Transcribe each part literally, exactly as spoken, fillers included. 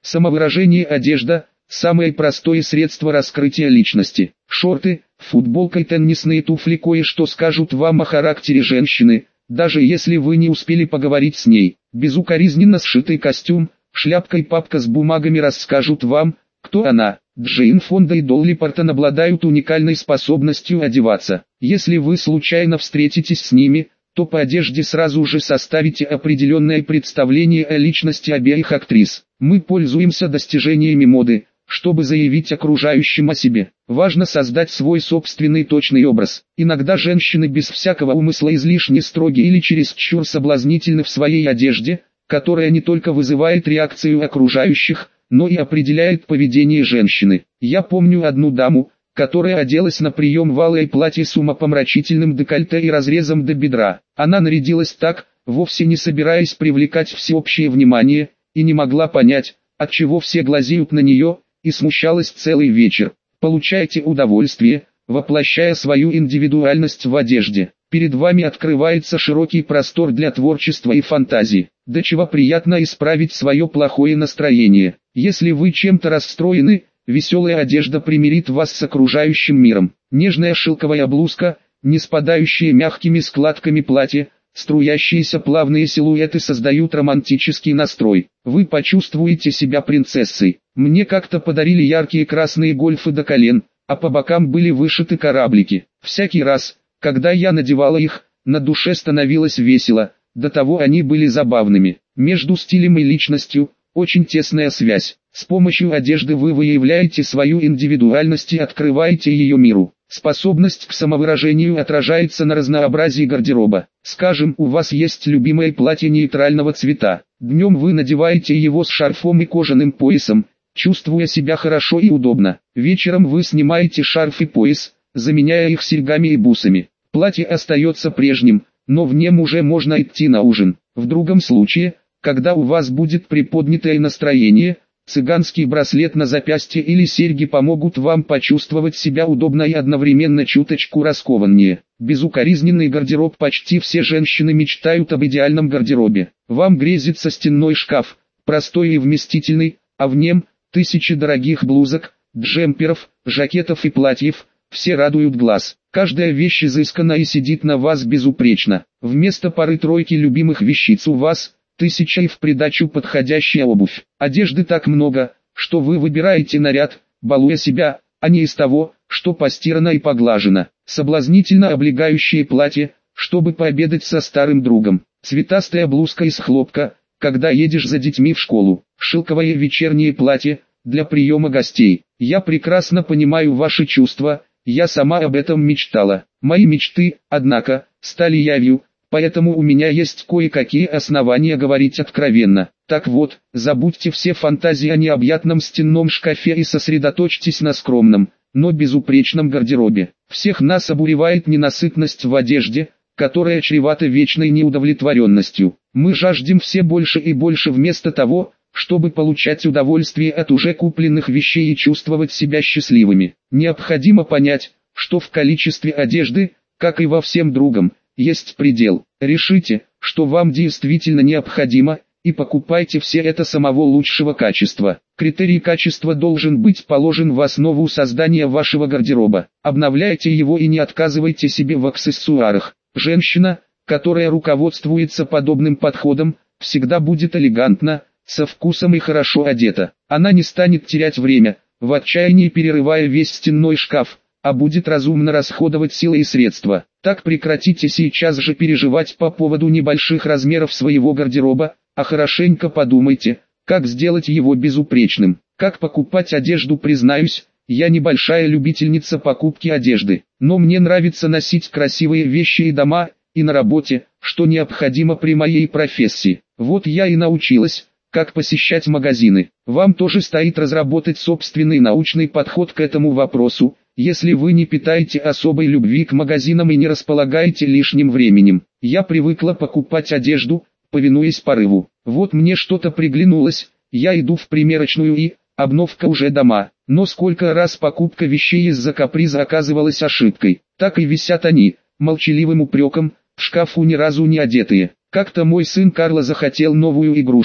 Самовыражение одежда – самое простое средство раскрытия личности. Шорты, футболка и теннисные туфли кое-что скажут вам о характере женщины, даже если вы не успели поговорить с ней. Безукоризненно сшитый костюм, шляпка и папка с бумагами расскажут вам, кто она. Джейн Фонда и Долли Партон обладают уникальной способностью одеваться. Если вы случайно встретитесь с ними, то по одежде сразу же составите определенное представление о личности обеих актрис. Мы пользуемся достижениями моды, чтобы заявить окружающим о себе. Важно создать свой собственный точный образ. Иногда женщины без всякого умысла излишне строги или чересчур соблазнительны в своей одежде, которая не только вызывает реакцию окружающих, но и определяет поведение женщины. Я помню одну даму, которая оделась на прием в алое платье с умопомрачительным декольте и разрезом до бедра. Она нарядилась так, вовсе не собираясь привлекать всеобщее внимание, и не могла понять, отчего все глазеют на нее, и смущалась целый вечер. Получайте удовольствие, воплощая свою индивидуальность в одежде. Перед вами открывается широкий простор для творчества и фантазии. До чего приятно исправить свое плохое настроение. Если вы чем-то расстроены, веселая одежда примирит вас с окружающим миром. Нежная шелковая блузка, не спадающие мягкими складками платья, струящиеся плавные силуэты создают романтический настрой. Вы почувствуете себя принцессой. Мне как-то подарили яркие красные гольфы до колен, а по бокам были вышиты кораблики. Всякий раз, когда я надевала их, на душе становилось весело, до того они были забавными. Между стилем и личностью очень тесная связь. С помощью одежды вы выявляете свою индивидуальность и открываете ее миру. Способность к самовыражению отражается на разнообразии гардероба. Скажем, у вас есть любимое платье нейтрального цвета. Днем вы надеваете его с шарфом и кожаным поясом, чувствуя себя хорошо и удобно. Вечером вы снимаете шарф и пояс, заменяя их серьгами и бусами. Платье остается прежним, но в нем уже можно идти на ужин. В другом случае, когда у вас будет приподнятое настроение, цыганский браслет на запястье или серьги помогут вам почувствовать себя удобно и одновременно чуточку раскованнее. Безукоризненный гардероб. Почти все женщины мечтают об идеальном гардеробе. Вам грезится стенной шкаф, простой и вместительный, а в нем тысячи дорогих блузок, джемперов, жакетов и платьев, все радуют глаз. Каждая вещь изысканна и сидит на вас безупречно. Вместо пары-тройки любимых вещиц у вас тысяча и в придачу подходящая обувь. Одежды так много, что вы выбираете наряд, балуя себя, а не из того, что постирано и поглажено. Соблазнительно облегающее платье, чтобы пообедать со старым другом. Цветастая блузка из хлопка, когда едешь за детьми в школу. Шелковое вечернее платье, для приема гостей. Я прекрасно понимаю ваши чувства, я сама об этом мечтала. Мои мечты, однако, стали явью, поэтому у меня есть кое-какие основания говорить откровенно. Так вот, забудьте все фантазии о необъятном стенном шкафе и сосредоточьтесь на скромном, но безупречном гардеробе. Всех нас обуревает ненасытность в одежде, которая чревата вечной неудовлетворенностью. Мы жаждем все больше и больше вместо того, чтобы получать удовольствие от уже купленных вещей и чувствовать себя счастливыми. Необходимо понять, что в количестве одежды, как и во всем другом, есть предел. Решите, что вам действительно необходимо, и покупайте все это самого лучшего качества. Критерий качества должен быть положен в основу создания вашего гардероба. Обновляйте его и не отказывайте себе в аксессуарах. Женщина, которая руководствуется подобным подходом, всегда будет элегантна, со вкусом и хорошо одета. Она не станет терять время, в отчаянии перерывая весь стенной шкаф, а будет разумно расходовать силы и средства. Так прекратите сейчас же переживать по поводу небольших размеров своего гардероба, а хорошенько подумайте, как сделать его безупречным. Как покупать одежду. Признаюсь, я небольшая любительница покупки одежды, но мне нравится носить красивые вещи и дома, и на работе, что необходимо при моей профессии. Вот я и научилась, как посещать магазины. Вам тоже стоит разработать собственный научный подход к этому вопросу, если вы не питаете особой любви к магазинам и не располагаете лишним временем. Я привыкла покупать одежду, повинуясь порыву. Вот мне что-то приглянулось, я иду в примерочную и, обновка уже дома. Но сколько раз покупка вещей из-за каприза оказывалась ошибкой. Так и висят они, молчаливым упреком, в шкафу ни разу не одетые. Как-то мой сын Карло захотел новую игрушку,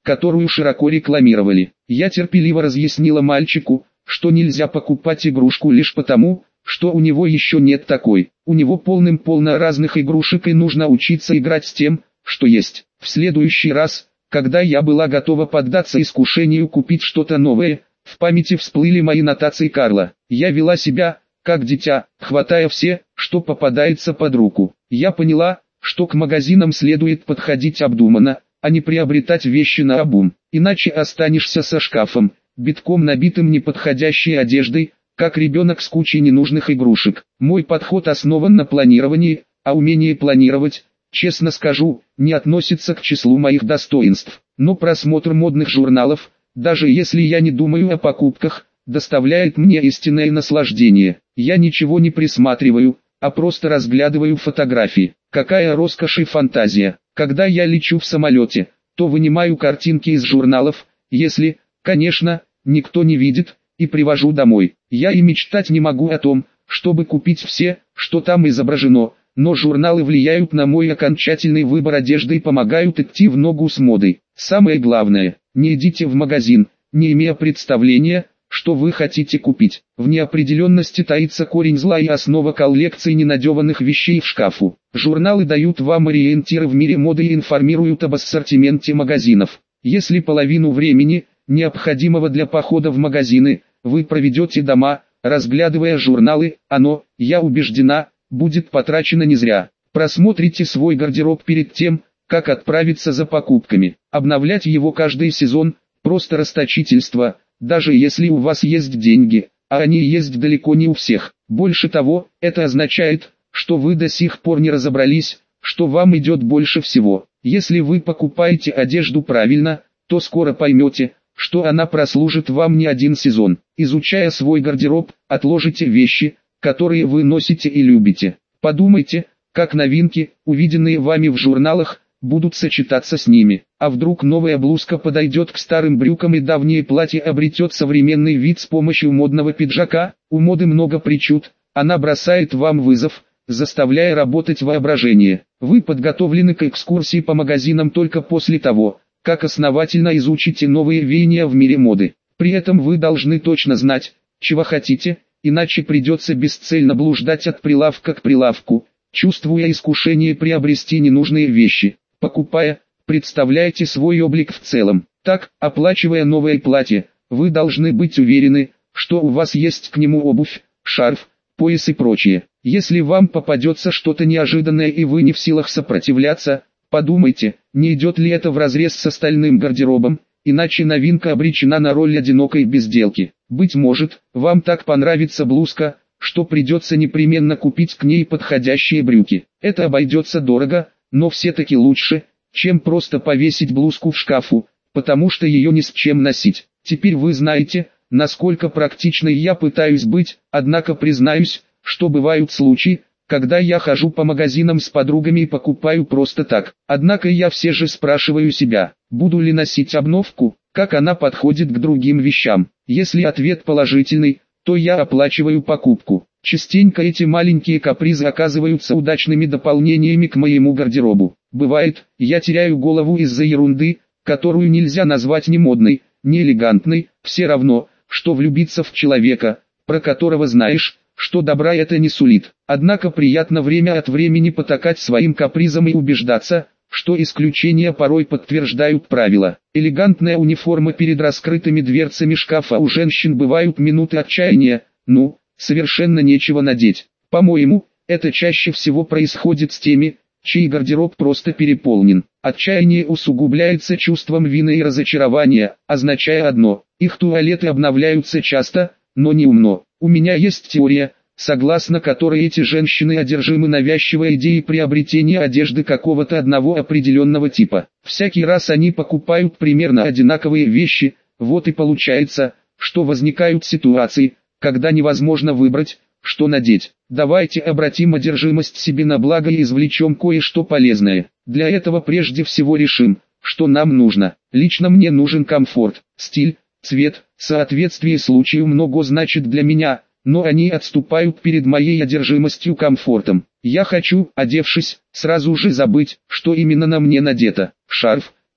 которую широко рекламировали. Я терпеливо разъяснила мальчику, что нельзя покупать игрушку лишь потому, что у него еще нет такой. У него полным-полно разных игрушек и нужно учиться играть с тем, что есть. В следующий раз, когда я была готова поддаться искушению купить что-то новое, в памяти всплыли мои нотации Карла. Я вела себя, как дитя, хватая все, что попадается под руку. Я поняла, что к магазинам следует подходить обдуманно, а не приобретать вещи наобум. Иначе останешься со шкафом, битком набитым неподходящей одеждой, как ребенок с кучей ненужных игрушек. Мой подход основан на планировании, а умение планировать, честно скажу, не относится к числу моих достоинств. Но просмотр модных журналов, даже если я не думаю о покупках, доставляет мне истинное наслаждение. Я ничего не присматриваю, а просто разглядываю фотографии. Какая роскошь и фантазия. Когда я лечу в самолете, то вынимаю картинки из журналов, если, конечно, никто не видит, и привожу домой. Я и мечтать не могу о том, чтобы купить все, что там изображено, но журналы влияют на мой окончательный выбор одежды и помогают идти в ногу с модой. Самое главное, не идите в магазин, не имея представления, что вы хотите купить. В неопределенности таится корень зла и основа коллекции ненадеванных вещей в шкафу. Журналы дают вам ориентиры в мире моды и информируют об ассортименте магазинов. Если половину времени, необходимого для похода в магазины, вы проведете дома, разглядывая журналы, оно, я убеждена, будет потрачено не зря. Просмотрите свой гардероб перед тем, как отправиться за покупками. Обновлять его каждый сезон – просто расточительство, даже если у вас есть деньги, а они есть далеко не у всех. Больше того, это означает, что вы до сих пор не разобрались, что вам идет больше всего. Если вы покупаете одежду правильно, то скоро поймете, что она прослужит вам не один сезон. Изучая свой гардероб, отложите вещи, которые вы носите и любите. Подумайте, как новинки, увиденные вами в журналах, будут сочетаться с ними. А вдруг новая блузка подойдет к старым брюкам и давнее платье обретет современный вид с помощью модного пиджака? У моды много причуд, она бросает вам вызов, заставляя работать воображение. Вы подготовлены к экскурсии по магазинам только после того, как основательно изучите новые веяния в мире моды. При этом вы должны точно знать, чего хотите, иначе придется бесцельно блуждать от прилавка к прилавку, чувствуя искушение приобрести ненужные вещи. Покупая, представляйте свой облик в целом. Так, оплачивая новое платье, вы должны быть уверены, что у вас есть к нему обувь, шарф, пояс и прочее. Если вам попадется что-то неожиданное и вы не в силах сопротивляться, подумайте, не идет ли это вразрез с остальным гардеробом, иначе новинка обречена на роль одинокой безделки. Быть может, вам так понравится блузка, что придется непременно купить к ней подходящие брюки. Это обойдется дорого, но все-таки лучше, чем просто повесить блузку в шкафу, потому что ее ни с чем носить. Теперь вы знаете, насколько практичной я пытаюсь быть, однако признаюсь, что бывают случаи, когда я хожу по магазинам с подругами и покупаю просто так. Однако я все же спрашиваю себя, буду ли носить обновку, как она подходит к другим вещам. Если ответ положительный, то я оплачиваю покупку. Частенько эти маленькие капризы оказываются удачными дополнениями к моему гардеробу. Бывает, я теряю голову из-за ерунды, которую нельзя назвать ни модной, ни элегантной, все равно, что влюбиться в человека, про которого знаешь, что добра это не сулит. Однако приятно время от времени потакать своим капризам и убеждаться, что исключения порой подтверждают правила. Элегантная униформа перед раскрытыми дверцами шкафа у женщин бывают минуты отчаяния, ну, совершенно нечего надеть. По-моему, это чаще всего происходит с теми, чей гардероб просто переполнен. Отчаяние усугубляется чувством вины и разочарования, означая одно: их туалеты обновляются часто, но не умно. У меня есть теория, согласно которой эти женщины одержимы навязчивой идеей приобретения одежды какого-то одного определенного типа. Всякий раз они покупают примерно одинаковые вещи, вот и получается, что возникают ситуации, когда невозможно выбрать, что надеть. Давайте обратим одержимость себе на благо и извлечем кое-что полезное. Для этого прежде всего решим, что нам нужно. Лично мне нужен комфорт, стиль, цвет, соответствие случаю много значит для меня, но они отступают перед моей одержимостью комфортом. Я хочу, одевшись, сразу же забыть, что именно на мне надето. Шарф,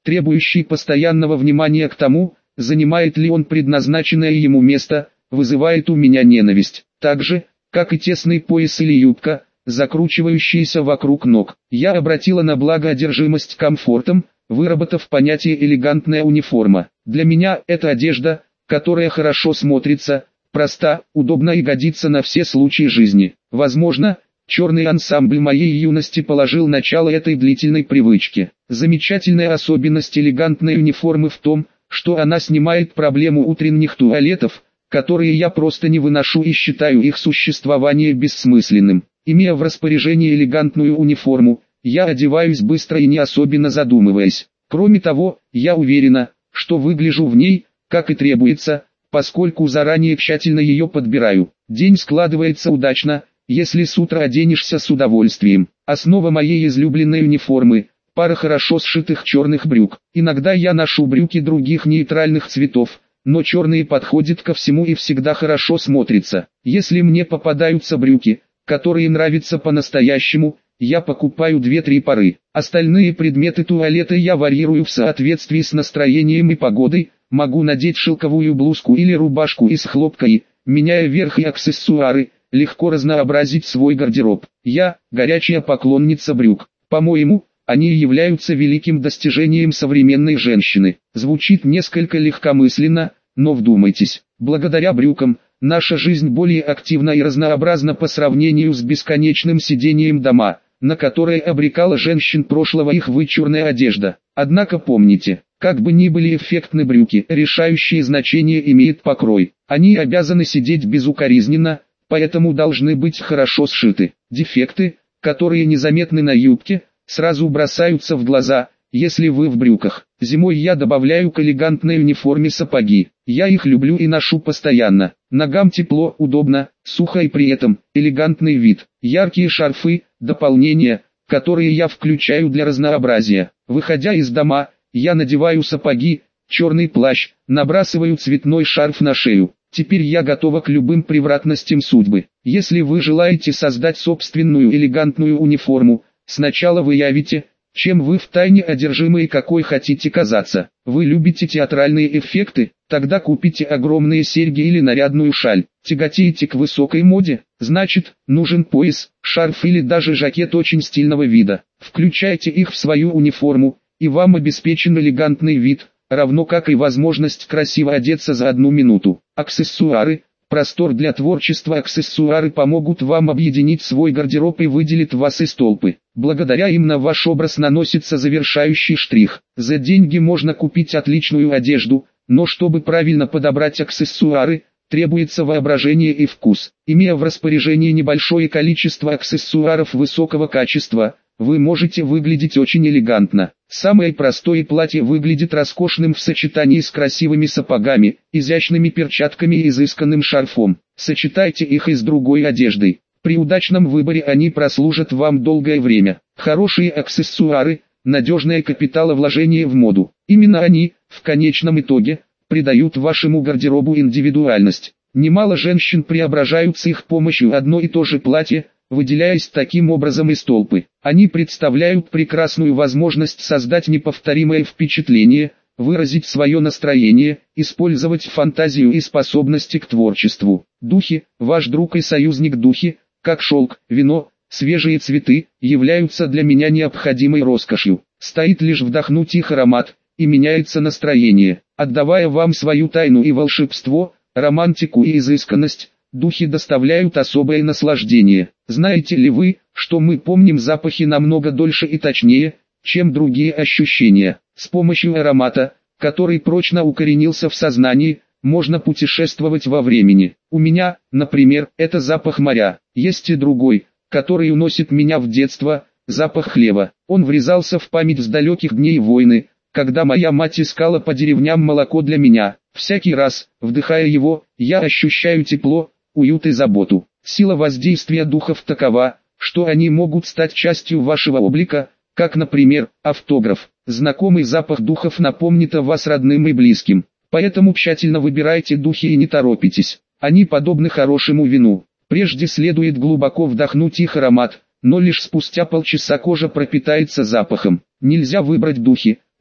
требующий постоянного внимания к тому, занимает ли он предназначенное ему место, вызывает у меня ненависть. Так же, как и тесный пояс или юбка, закручивающиеся вокруг ног. Я обратила на благо одержимость комфортом, выработав понятие «элегантная униформа». Для меня это одежда, которая хорошо смотрится, проста, удобна и годится на все случаи жизни. Возможно, черный ансамбль моей юности положил начало этой длительной привычке. Замечательная особенность элегантной униформы в том, что она снимает проблему утренних туалетов, которые я просто не выношу и считаю их существование бессмысленным. Имея в распоряжении элегантную униформу, я одеваюсь быстро и не особенно задумываясь. Кроме того, я уверена, что выгляжу в ней, как и требуется, поскольку заранее тщательно ее подбираю. День складывается удачно, если с утра оденешься с удовольствием. Основа моей излюбленной униформы – пара хорошо сшитых черных брюк. Иногда я ношу брюки других нейтральных цветов, но черные подходят ко всему и всегда хорошо смотрятся. Если мне попадаются брюки, которые нравятся по-настоящему, я покупаю две-три пары. Остальные предметы туалета я варьирую в соответствии с настроением и погодой, могу надеть шелковую блузку или рубашку из хлопка и, меняя верх и аксессуары, легко разнообразить свой гардероб. Я – горячая поклонница брюк. По-моему, они являются великим достижением современной женщины. Звучит несколько легкомысленно, но вдумайтесь, благодаря брюкам, наша жизнь более активна и разнообразна по сравнению с бесконечным сидением дома, на которое обрекала женщин прошлого их вычурная одежда. Однако помните, как бы ни были эффектны брюки, решающее значение имеет покрой. Они обязаны сидеть безукоризненно, поэтому должны быть хорошо сшиты. Дефекты, которые незаметны на юбке, сразу бросаются в глаза, если вы в брюках. Зимой я добавляю к элегантной униформе сапоги. Я их люблю и ношу постоянно. Ногам тепло, удобно, сухо и при этом элегантный вид. Яркие шарфы, дополнения, которые я включаю для разнообразия. Выходя из дома, я надеваю сапоги, черный плащ, набрасываю цветной шарф на шею. Теперь я готова к любым превратностям судьбы. Если вы желаете создать собственную элегантную униформу, сначала выявите, чем вы втайне одержимы и какой хотите казаться. Вы любите театральные эффекты? Тогда купите огромные серьги или нарядную шаль. Тяготеете к высокой моде? Значит, нужен пояс, шарф или даже жакет очень стильного вида. Включайте их в свою униформу, и вам обеспечен элегантный вид, равно как и возможность красиво одеться за одну минуту. Аксессуары. Простор для творчества. Аксессуары помогут вам объединить свой гардероб и выделить вас из толпы. Благодаря им на ваш образ наносится завершающий штрих. За деньги можно купить отличную одежду, но чтобы правильно подобрать аксессуары, требуется воображение и вкус. Имея в распоряжении небольшое количество аксессуаров высокого качества, вы можете выглядеть очень элегантно. Самое простое платье выглядит роскошным в сочетании с красивыми сапогами, изящными перчатками и изысканным шарфом. Сочетайте их и с другой одеждой. При удачном выборе они прослужат вам долгое время. Хорошие аксессуары – надежное капиталовложение в моду. Именно они, в конечном итоге, придают вашему гардеробу индивидуальность. Немало женщин преображают с их помощью одно и то же платье, выделяясь таким образом из толпы. Они представляют прекрасную возможность создать неповторимое впечатление, выразить свое настроение, использовать фантазию и способности к творчеству. Духи, ваш друг и союзник. Духи, как шелк, вино, свежие цветы, являются для меня необходимой роскошью. Стоит лишь вдохнуть их аромат, и меняется настроение. Отдавая вам свою тайну и волшебство, романтику и изысканность, духи доставляют особое наслаждение. Знаете ли вы, что мы помним запахи намного дольше и точнее, чем другие ощущения? С помощью аромата, который прочно укоренился в сознании, можно путешествовать во времени. У меня, например, это запах моря. Есть и другой, который уносит меня в детство, запах хлеба. Он врезался в память с далеких дней войны, когда моя мать искала по деревням молоко для меня. Всякий раз, вдыхая его, я ощущаю тепло, уют и заботу. Сила воздействия духов такова, что они могут стать частью вашего облика, как, например, автограф. Знакомый запах духов напомнит о вас родным и близким. Поэтому тщательно выбирайте духи и не торопитесь. Они подобны хорошему вину. Прежде следует глубоко вдохнуть их аромат, но лишь спустя полчаса кожа пропитается запахом. Нельзя выбрать духи,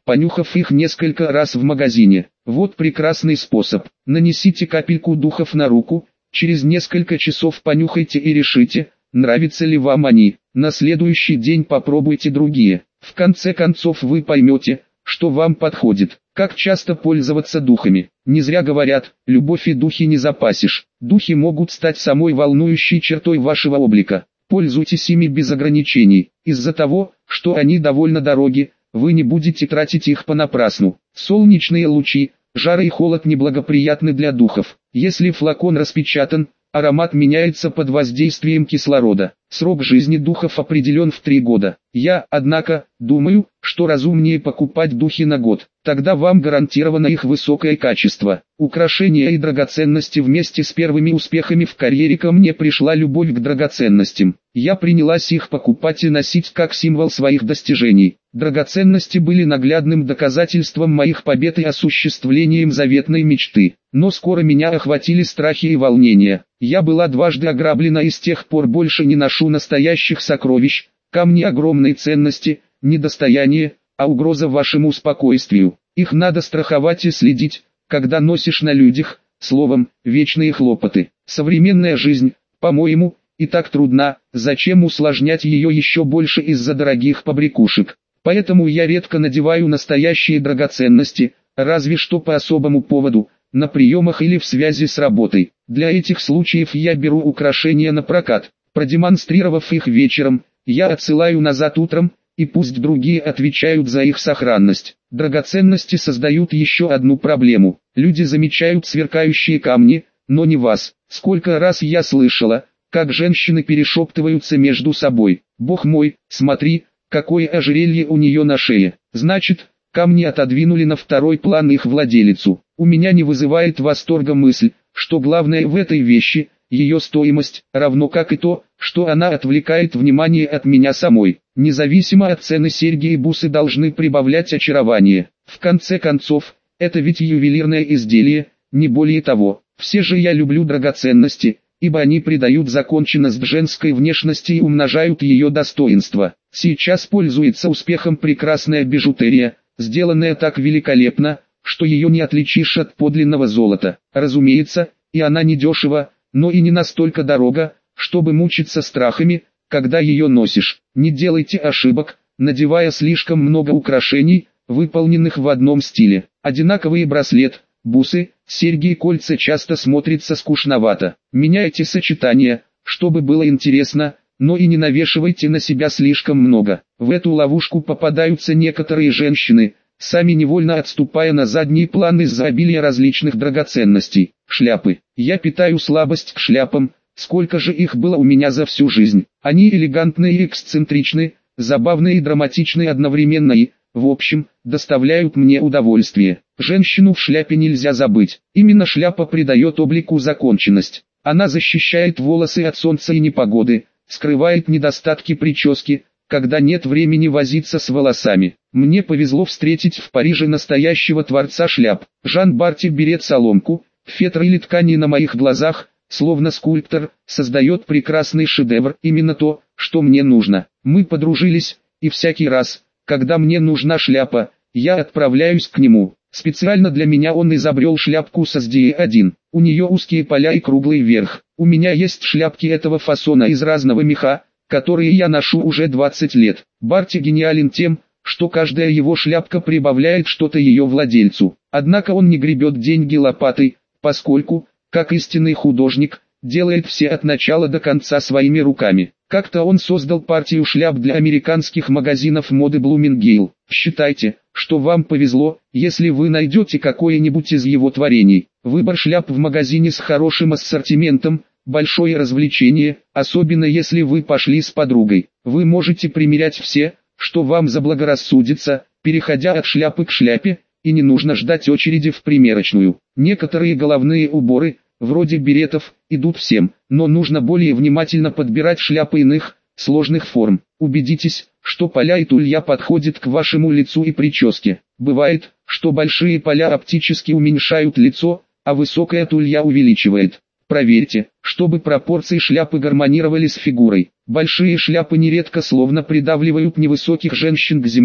понюхав их несколько раз в магазине. Вот прекрасный способ. Нанесите капельку духов на руку, через несколько часов понюхайте и решите, нравятся ли вам они. На следующий день попробуйте другие. В конце концов вы поймете, что вам подходит. Как часто пользоваться духами? Не зря говорят, любовь и духи не запасишь. Духи могут стать самой волнующей чертой вашего облика. Пользуйтесь ими без ограничений. Из-за того, что они довольно дороги, вы не будете тратить их понапрасну. Солнечные лучи, жара и холод неблагоприятны для духов. Если флакон распечатан, аромат меняется под воздействием кислорода. Срок жизни духов определен в три года. Я, однако, думаю, что разумнее покупать духи на год. Тогда вам гарантировано их высокое качество. Украшения и драгоценности. Вместе с первыми успехами в карьере ко мне пришла любовь к драгоценностям. Я принялась их покупать и носить как символ своих достижений. Драгоценности были наглядным доказательством моих побед и осуществлением заветной мечты. Но скоро меня охватили страхи и волнения. Я была дважды ограблена и с тех пор больше не ношу настоящих сокровищ. Камни огромной ценности, не достояние, а угроза вашему спокойствию. Их надо страховать и следить, когда носишь на людях, словом, вечные хлопоты. Современная жизнь, по-моему, и так трудна, зачем усложнять ее еще больше из-за дорогих побрякушек. Поэтому я редко надеваю настоящие драгоценности, разве что по особому поводу, на приемах или в связи с работой. Для этих случаев я беру украшения на прокат. Продемонстрировав их вечером, я отсылаю назад утром, и пусть другие отвечают за их сохранность. Драгоценности создают еще одну проблему. Люди замечают сверкающие камни, но не вас. Сколько раз я слышала, как женщины перешептываются между собой. Бог мой, смотри, какое ожерелье у нее на шее. Значит, камни отодвинули на второй план их владелицу. У меня не вызывает восторга мысль, что главное в этой вещи – ее стоимость, равно как и то, что она отвлекает внимание от меня самой. Независимо от цены серьги и бусы должны прибавлять очарование. В конце концов, это ведь ювелирное изделие, не более того. Все же я люблю драгоценности, ибо они придают законченность женской внешности и умножают ее достоинство. Сейчас пользуется успехом прекрасная бижутерия, сделанная так великолепно, что ее не отличишь от подлинного золота. Разумеется, и она не дешева, но и не настолько дорого, чтобы мучиться страхами, когда ее носишь. Не делайте ошибок, надевая слишком много украшений, выполненных в одном стиле. Одинаковый браслет, бусы, серьги и кольца часто смотрятся скучновато. Меняйте сочетания, чтобы было интересно, но и не навешивайте на себя слишком много. В эту ловушку попадаются некоторые женщины, сами невольно отступая на задний план из-за обилия различных драгоценностей. Шляпы. Я питаю слабость к шляпам, сколько же их было у меня за всю жизнь. Они элегантны и эксцентричны, забавны и драматичны одновременно и, в общем, доставляют мне удовольствие. Женщину в шляпе нельзя забыть. Именно шляпа придает облику законченность. Она защищает волосы от солнца и непогоды, скрывает недостатки прически, когда нет времени возиться с волосами. Мне повезло встретить в Париже настоящего творца шляп. Жан Барти берет соломку, фетр или ткани на моих глазах, словно скульптор, создает прекрасный шедевр, именно то, что мне нужно. Мы подружились, и всякий раз, когда мне нужна шляпа, я отправляюсь к нему. Специально для меня он изобрел шляпку с эс ди один. У нее узкие поля и круглый верх. У меня есть шляпки этого фасона из разного меха, которые я ношу уже двадцать лет. Барти гениален тем, что каждая его шляпка прибавляет что-то ее владельцу. Однако он не гребет деньги лопатой, поскольку, как истинный художник, делает все от начала до конца своими руками. Как-то он создал партию шляп для американских магазинов моды Bloomingdale. Считайте, что вам повезло, если вы найдете какое-нибудь из его творений. Выбор шляп в магазине с хорошим ассортиментом – большое развлечение, особенно если вы пошли с подругой. Вы можете примерять все, что вам заблагорассудится, переходя от шляпы к шляпе, и не нужно ждать очереди в примерочную. Некоторые головные уборы, вроде беретов, идут всем, но нужно более внимательно подбирать шляпы иных, сложных форм. Убедитесь, что поля и тулья подходят к вашему лицу и прическе. Бывает, что большие поля оптически уменьшают лицо, а высокая тулья увеличивает. Проверьте, чтобы пропорции шляпы гармонировали с фигурой. Большие шляпы нередко словно придавливают невысоких женщин к земле,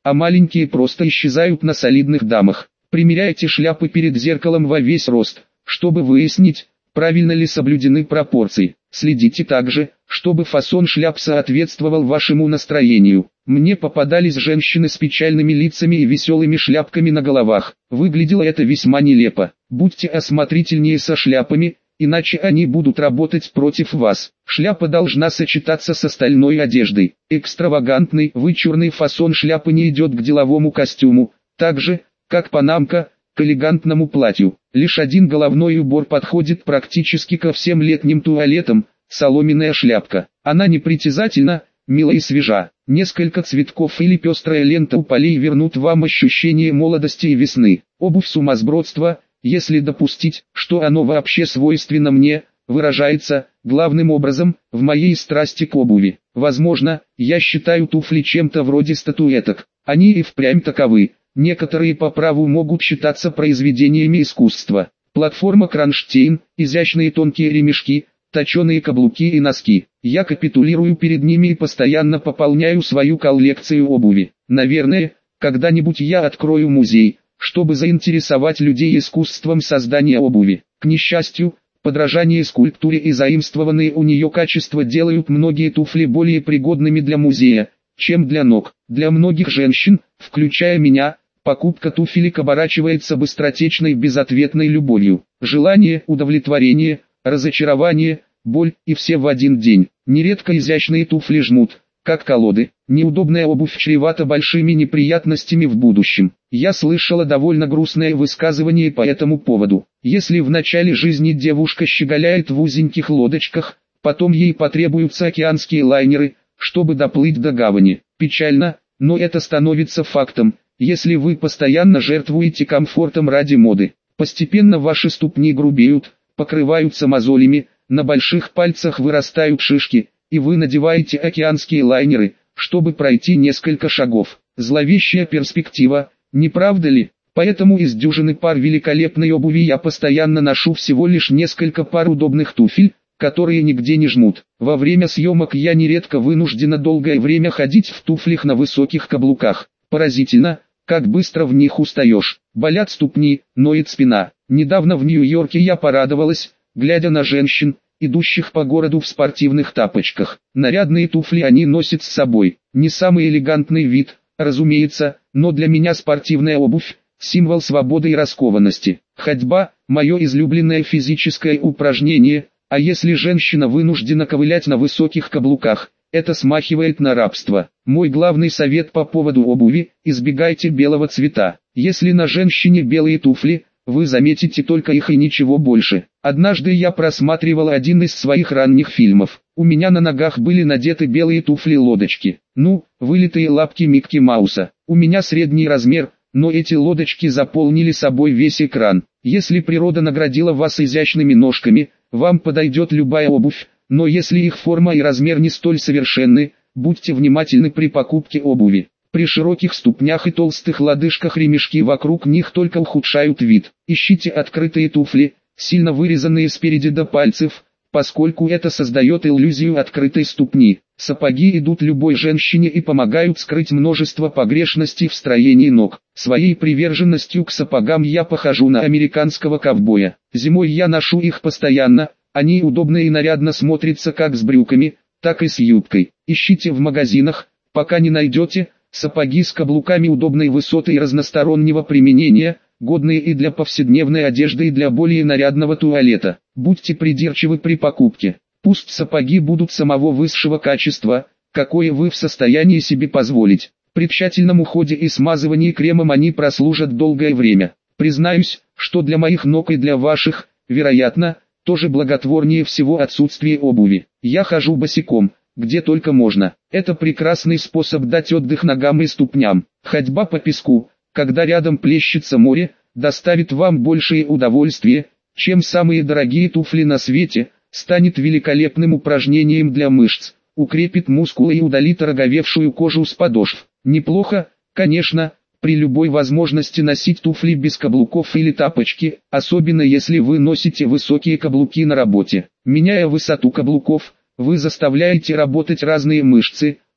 а маленькие просто исчезают на солидных дамах. Примеряйте шляпы перед зеркалом во весь рост, чтобы выяснить, правильно ли соблюдены пропорции. Следите также, чтобы фасон шляп соответствовал вашему настроению. Мне попадались женщины с печальными лицами и веселыми шляпками на головах. Выглядело это весьма нелепо. Будьте осмотрительнее со шляпами, иначе они будут работать против вас. Шляпа должна сочетаться с остальной одеждой. Экстравагантный, вычурный фасон шляпы не идет к деловому костюму, так же, как панамка, к элегантному платью. Лишь один головной убор подходит практически ко всем летним туалетам – соломенная шляпка. Она непритязательна, мила и свежа. Несколько цветков или пестрая лента у полей вернут вам ощущение молодости и весны. Обувь сумасбродства, если допустить, что оно вообще свойственно мне, выражается, главным образом, в моей страсти к обуви. Возможно, я считаю туфли чем-то вроде статуэток. Они и впрямь таковы. Некоторые по праву могут считаться произведениями искусства. Платформа кронштейн, изящные тонкие ремешки, точеные каблуки и носки. Я капитулирую перед ними и постоянно пополняю свою коллекцию обуви. Наверное, когда-нибудь я открою музей, чтобы заинтересовать людей искусством создания обуви. К несчастью, подражание скульптуре и заимствованные у нее качества делают многие туфли более пригодными для музея, чем для ног. Для многих женщин, включая меня, покупка туфелек оборачивается быстротечной безответной любовью. Желание, удовлетворение, разочарование, боль и все в один день. Нередко изящные туфли жмут, как колоды. Неудобная обувь чревата большими неприятностями в будущем. Я слышала довольно грустное высказывание по этому поводу. Если в начале жизни девушка щеголяет в узеньких лодочках, потом ей потребуются океанские лайнеры, чтобы доплыть до гавани. Печально, но это становится фактом, если вы постоянно жертвуете комфортом ради моды. Постепенно ваши ступни грубеют, покрываются мозолями, на больших пальцах вырастают шишки, и вы надеваете океанские лайнеры, чтобы пройти несколько шагов. Зловещая перспектива, не правда ли? Поэтому из дюжины пар великолепной обуви я постоянно ношу всего лишь несколько пар удобных туфель, которые нигде не жмут. Во время съемок я нередко вынуждена долгое время ходить в туфлях на высоких каблуках. Поразительно, как быстро в них устаешь. Болят ступни, ноет спина. Недавно в Нью-Йорке я порадовалась, глядя на женщин, идущих по городу в спортивных тапочках. Нарядные туфли они носят с собой. Не самый элегантный вид, разумеется, но для меня спортивная обувь – символ свободы и раскованности. Ходьба – мое излюбленное физическое упражнение, а если женщина вынуждена ковылять на высоких каблуках, это смахивает на рабство. Мой главный совет по поводу обуви – избегайте белого цвета. Если на женщине белые туфли, вы заметите только их и ничего больше. Однажды я просматривал один из своих ранних фильмов. У меня на ногах были надеты белые туфли-лодочки. Ну, вылитые лапки Микки Мауса. У меня средний размер, но эти лодочки заполнили собой весь экран. Если природа наградила вас изящными ножками, вам подойдет любая обувь, но если их форма и размер не столь совершенны, будьте внимательны при покупке обуви. При широких ступнях и толстых лодыжках ремешки вокруг них только ухудшают вид. Ищите открытые туфли, сильно вырезанные спереди до пальцев, поскольку это создает иллюзию открытой ступни. Сапоги идут любой женщине и помогают скрыть множество погрешностей в строении ног. Своей приверженностью к сапогам я похожу на американского ковбоя. Зимой я ношу их постоянно, они удобно и нарядно смотрятся как с брюками, так и с юбкой. Ищите в магазинах, пока не найдете, сапоги с каблуками удобной высоты и разностороннего применения, годные и для повседневной одежды и для более нарядного туалета. Будьте придирчивы при покупке. Пусть сапоги будут самого высшего качества, какое вы в состоянии себе позволить. При тщательном уходе и смазывании кремом они прослужат долгое время. Признаюсь, что для моих ног и для ваших, вероятно, тоже благотворнее всего отсутствие обуви. Я хожу босиком, где только можно. Это прекрасный способ дать отдых ногам и ступням. Ходьба по песку, когда рядом плещется море, доставит вам большее удовольствие, чем самые дорогие туфли на свете, станет великолепным упражнением для мышц, укрепит мускулы и удалит ороговевшую кожу с подошв. Неплохо, конечно, при любой возможности носить туфли без каблуков или тапочки, особенно если вы носите высокие каблуки на работе. Меняя высоту каблуков, вы заставляете работать разные мышцы,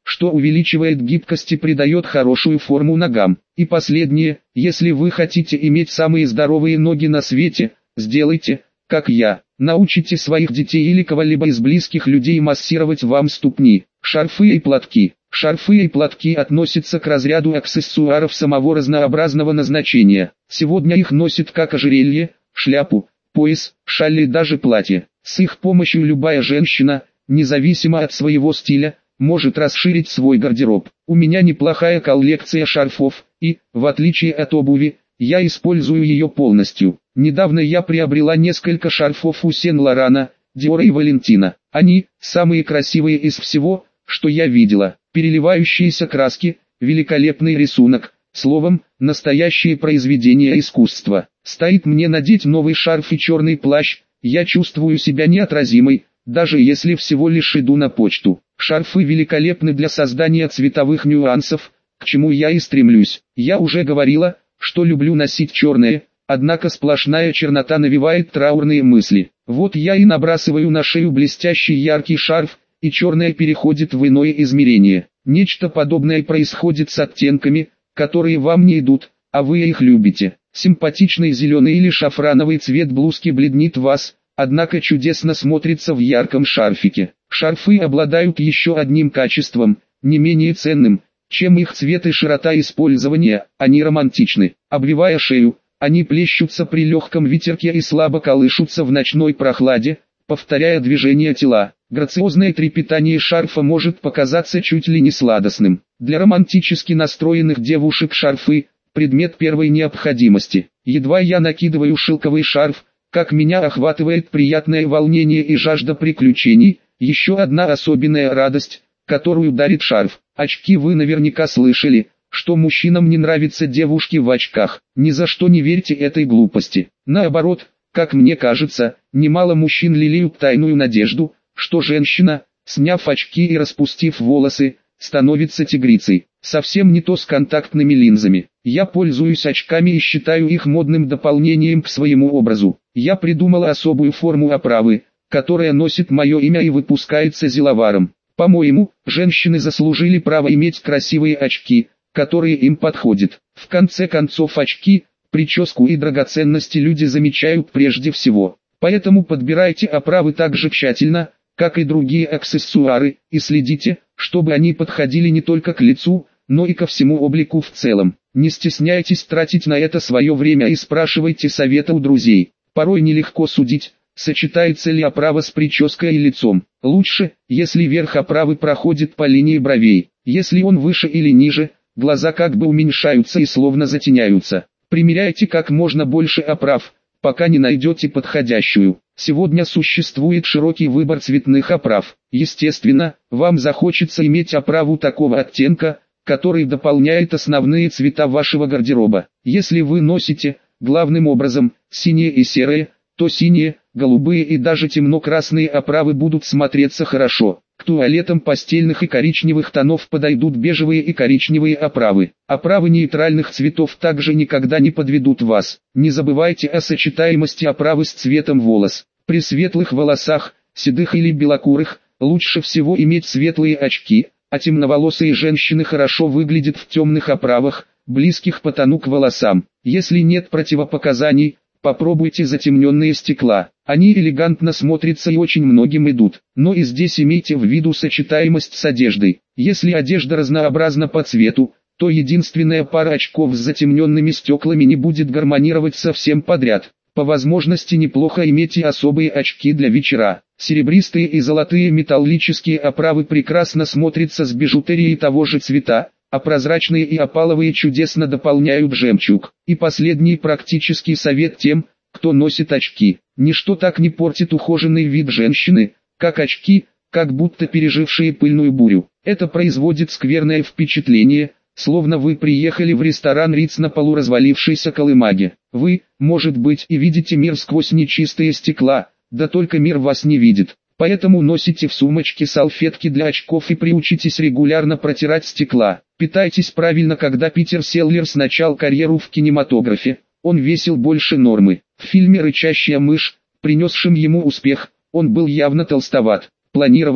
что увеличивает гибкость и придает хорошую форму ногам. И последнее, если вы хотите иметь самые здоровые ноги на свете, сделайте, как я, научите своих детей или кого-либо из близких людей массировать вам ступни. Шарфы и платки. Шарфы и платки относятся к разряду аксессуаров самого разнообразного назначения. Сегодня их носят как ожерелье, шляпу, пояс, шаль и даже платье. С их помощью любая женщина, независимо от своего стиля, может расширить свой гардероб. У меня неплохая коллекция шарфов, и, в отличие от обуви, я использую ее полностью. Недавно я приобрела несколько шарфов у Сен-Лорана, Диора и Валентина. Они – самые красивые из всего, что я видела. Переливающиеся краски, великолепный рисунок, словом, настоящее произведение искусства. Стоит мне надеть новый шарф и черный плащ, я чувствую себя неотразимой, даже если всего лишь иду на почту. Шарфы великолепны для создания цветовых нюансов, к чему я и стремлюсь. Я уже говорила, что люблю носить черное, однако сплошная чернота навевает траурные мысли. Вот я и набрасываю на шею блестящий яркий шарф, и черное переходит в иное измерение. Нечто подобное происходит с оттенками, которые вам не идут, а вы их любите. Симпатичный зеленый или шафрановый цвет блузки бледнит вас, однако чудесно смотрится в ярком шарфике. Шарфы обладают еще одним качеством, не менее ценным, чем их цвет и широта использования, они романтичны. Обвивая шею, они плещутся при легком ветерке и слабо колышутся в ночной прохладе, повторяя движения тела. Грациозное трепетание шарфа может показаться чуть ли не сладостным. Для романтически настроенных девушек шарфы – предмет первой необходимости. Едва я накидываю шелковый шарф, как меня охватывает приятное волнение и жажда приключений. Еще одна особенная радость, которую дарит шарф. Очки. Вы наверняка слышали, что мужчинам не нравятся девушки в очках. Ни за что не верьте этой глупости. Наоборот, как мне кажется, немало мужчин лелеют тайную надежду, что женщина, сняв очки и распустив волосы, становится тигрицей. Совсем не то с контактными линзами. Я пользуюсь очками и считаю их модным дополнением к своему образу. Я придумала особую форму оправы, которая носит мое имя и выпускается зиловаром. По-моему, женщины заслужили право иметь красивые очки, которые им подходят. В конце концов, очки, прическу и драгоценности люди замечают прежде всего. Поэтому подбирайте оправы так же тщательно, как и другие аксессуары, и следите, чтобы они подходили не только к лицу, но и ко всему облику в целом. Не стесняйтесь тратить на это свое время и спрашивайте совета у друзей. Порой нелегко судить, сочетается ли оправа с прической и лицом. Лучше, если верх оправы проходит по линии бровей. Если он выше или ниже, глаза как бы уменьшаются и словно затеняются. Примеряйте как можно больше оправ, пока не найдете подходящую. Сегодня существует широкий выбор цветных оправ. Естественно, вам захочется иметь оправу такого оттенка, который дополняет основные цвета вашего гардероба. Если вы носите, главным образом, синие и серые, то синие, голубые и даже темно-красные оправы будут смотреться хорошо. К туалетам пастельных и коричневых тонов подойдут бежевые и коричневые оправы. Оправы нейтральных цветов также никогда не подведут вас. Не забывайте о сочетаемости оправы с цветом волос. При светлых волосах, седых или белокурых, лучше всего иметь светлые очки, а темноволосые женщины хорошо выглядят в темных оправах, близких по тону к волосам. Если нет противопоказаний, попробуйте затемненные стекла. Они элегантно смотрятся и очень многим идут. Но и здесь имейте в виду сочетаемость с одеждой. Если одежда разнообразна по цвету, то единственная пара очков с затемненными стеклами не будет гармонировать совсем подряд. По возможности неплохо иметь и особые очки для вечера. Серебристые и золотые металлические оправы прекрасно смотрятся с бижутерией того же цвета, а прозрачные и опаловые чудесно дополняют жемчуг. И последний практический совет тем, кто носит очки. Ничто так не портит ухоженный вид женщины, как очки, как будто пережившие пыльную бурю. Это производит скверное впечатление, словно вы приехали в ресторан Риц на полуразвалившейся колымаге. Вы, может быть, и видите мир сквозь нечистые стекла, да только мир вас не видит. Поэтому носите в сумочке салфетки для очков и приучитесь регулярно протирать стекла. Питайтесь правильно. Когда Питер Селлерс начал карьеру в кинематографе, он весил больше нормы. В фильме «Рычащая мышь», принесшем ему успех, он был явно толстоват. Планировалось,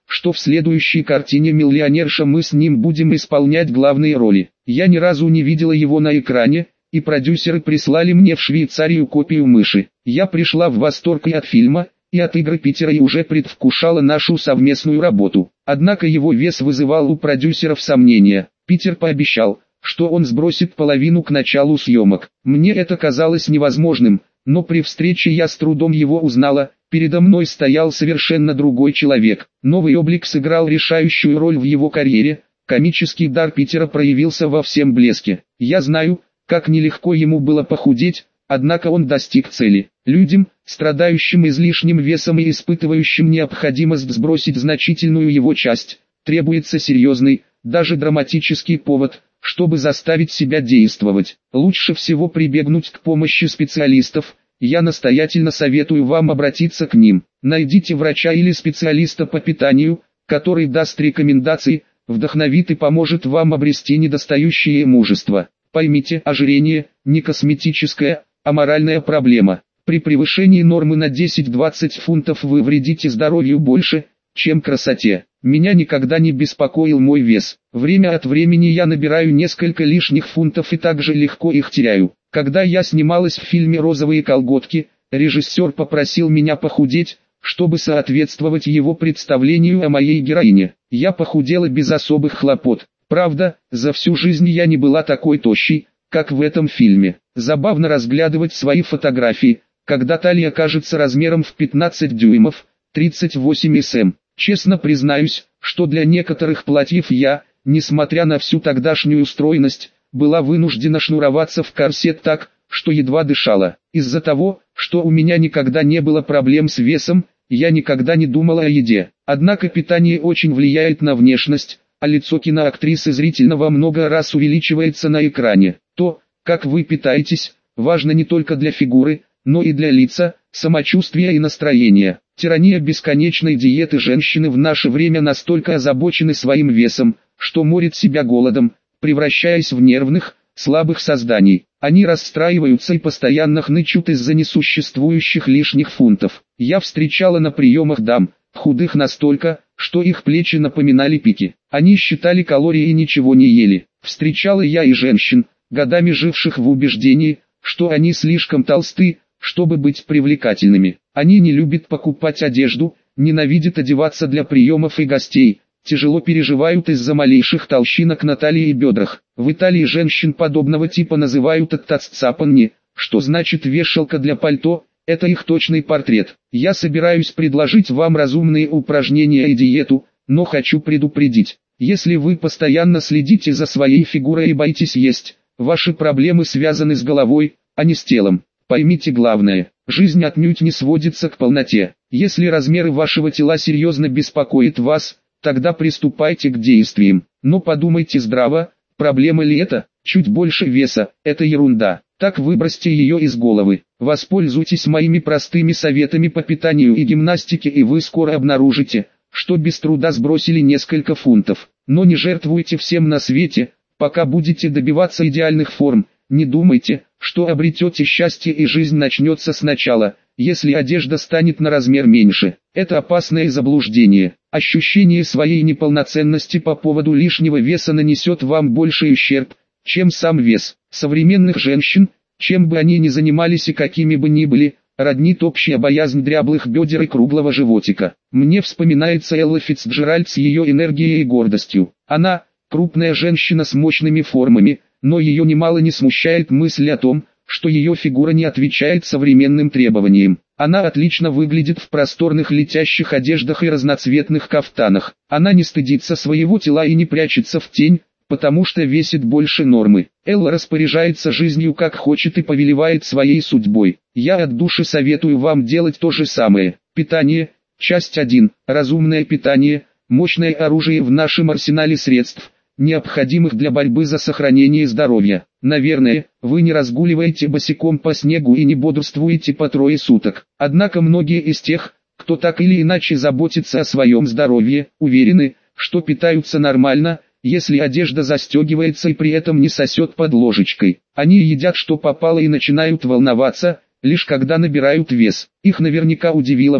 что в следующей картине «Миллионерша» мы с ним будем исполнять главные роли. Я ни разу не видела его на экране, и продюсеры прислали мне в Швейцарию копию мыши. Я пришла в восторг и от фильма, и от игры Питера, и уже предвкушала нашу совместную работу. Однако его вес вызывал у продюсеров сомнения. Питер пообещал, что он сбросит половину к началу съемок. Мне это казалось невозможным, но при встрече я с трудом его узнала. Передо мной стоял совершенно другой человек. Новый облик сыграл решающую роль в его карьере. Комический дар Питера проявился во всем блеске. Я знаю, как нелегко ему было похудеть, однако он достиг цели. Людям, страдающим излишним весом и испытывающим необходимость сбросить значительную его часть, требуется серьезный, даже драматический повод, чтобы заставить себя действовать. Лучше всего прибегнуть к помощи специалистов. Я настоятельно советую вам обратиться к ним. Найдите врача или специалиста по питанию, который даст рекомендации, вдохновит и поможет вам обрести недостающее мужество. Поймите, ожирение – не косметическая, а моральная проблема. При превышении нормы на десять-двадцать фунтов вы вредите здоровью больше, чем красоте. Меня никогда не беспокоил мой вес. Время от времени я набираю несколько лишних фунтов и также легко их теряю. Когда я снималась в фильме «Розовые колготки», режиссер попросил меня похудеть, чтобы соответствовать его представлению о моей героине. Я похудела без особых хлопот. Правда, за всю жизнь я не была такой тощей, как в этом фильме. Забавно разглядывать свои фотографии, когда талия кажется размером в пятнадцать дюймов, тридцать восемь сантиметров. Честно признаюсь, что для некоторых платьев я, несмотря на всю тогдашнюю стройность, была вынуждена шнуроваться в корсет так, что едва дышала. Из-за того, что у меня никогда не было проблем с весом, я никогда не думала о еде. Однако питание очень влияет на внешность, а лицо киноактрисы зрительно во много раз увеличивается на экране. То, как вы питаетесь, важно не только для фигуры, но и для лица, самочувствия и настроения. Тирания бесконечной диеты. Женщины в наше время настолько озабочены своим весом, что морят себя голодом, превращаясь в нервных, слабых созданий. Они расстраиваются и постоянно хнычут из-за несуществующих лишних фунтов. Я встречала на приемах дам, худых настолько, что их плечи напоминали пики. Они считали калории и ничего не ели. Встречала я и женщин, годами живших в убеждении, что они слишком толсты, чтобы быть привлекательными. Они не любят покупать одежду, ненавидят одеваться для приемов и гостей, тяжело переживают из-за малейших толщинок на талии и бедрах. В Италии женщин подобного типа называют аттаццапанни, что значит вешалка для пальто. Это их точный портрет. Я собираюсь предложить вам разумные упражнения и диету, но хочу предупредить. Если вы постоянно следите за своей фигурой и боитесь есть, ваши проблемы связаны с головой, а не с телом. Поймите главное, жизнь отнюдь не сводится к полноте. Если размеры вашего тела серьезно беспокоят вас, тогда приступайте к действиям. Но подумайте здраво, проблема ли это? Чуть больше веса – это ерунда. Так выбросьте ее из головы. Воспользуйтесь моими простыми советами по питанию и гимнастике, и вы скоро обнаружите, что без труда сбросили несколько фунтов. Но не жертвуйте всем на свете, пока будете добиваться идеальных форм. Не думайте, что обретете счастье и жизнь начнется сначала, если одежда станет на размер меньше. Это опасное заблуждение. Ощущение своей неполноценности по поводу лишнего веса нанесет вам больший ущерб, чем сам вес. Современных женщин, чем бы они ни занимались и какими бы ни были, роднит общая боязнь дряблых бедер и круглого животика. Мне вспоминается Элла Фицджеральд с ее энергией и гордостью. Она – крупная женщина с мощными формами, но ее немало не смущает мысль о том, что ее фигура не отвечает современным требованиям. Она отлично выглядит в просторных летящих одеждах и разноцветных кафтанах. Она не стыдится своего тела и не прячется в тень, потому что весит больше нормы. Элла распоряжается жизнью как хочет и повелевает своей судьбой. Я от души советую вам делать то же самое. Питание. Часть один. Разумное питание. Мощное оружие в нашем арсенале средств, необходимых для борьбы за сохранение здоровья. Наверное, вы не разгуливаете босиком по снегу и не бодрствуете по трое суток. Однако многие из тех, кто так или иначе заботится о своем здоровье, уверены, что питаются нормально, если одежда застегивается и при этом не сосет под ложечкой. Они едят что попало и начинают волноваться, лишь когда набирают вес. Их наверняка удивило бы,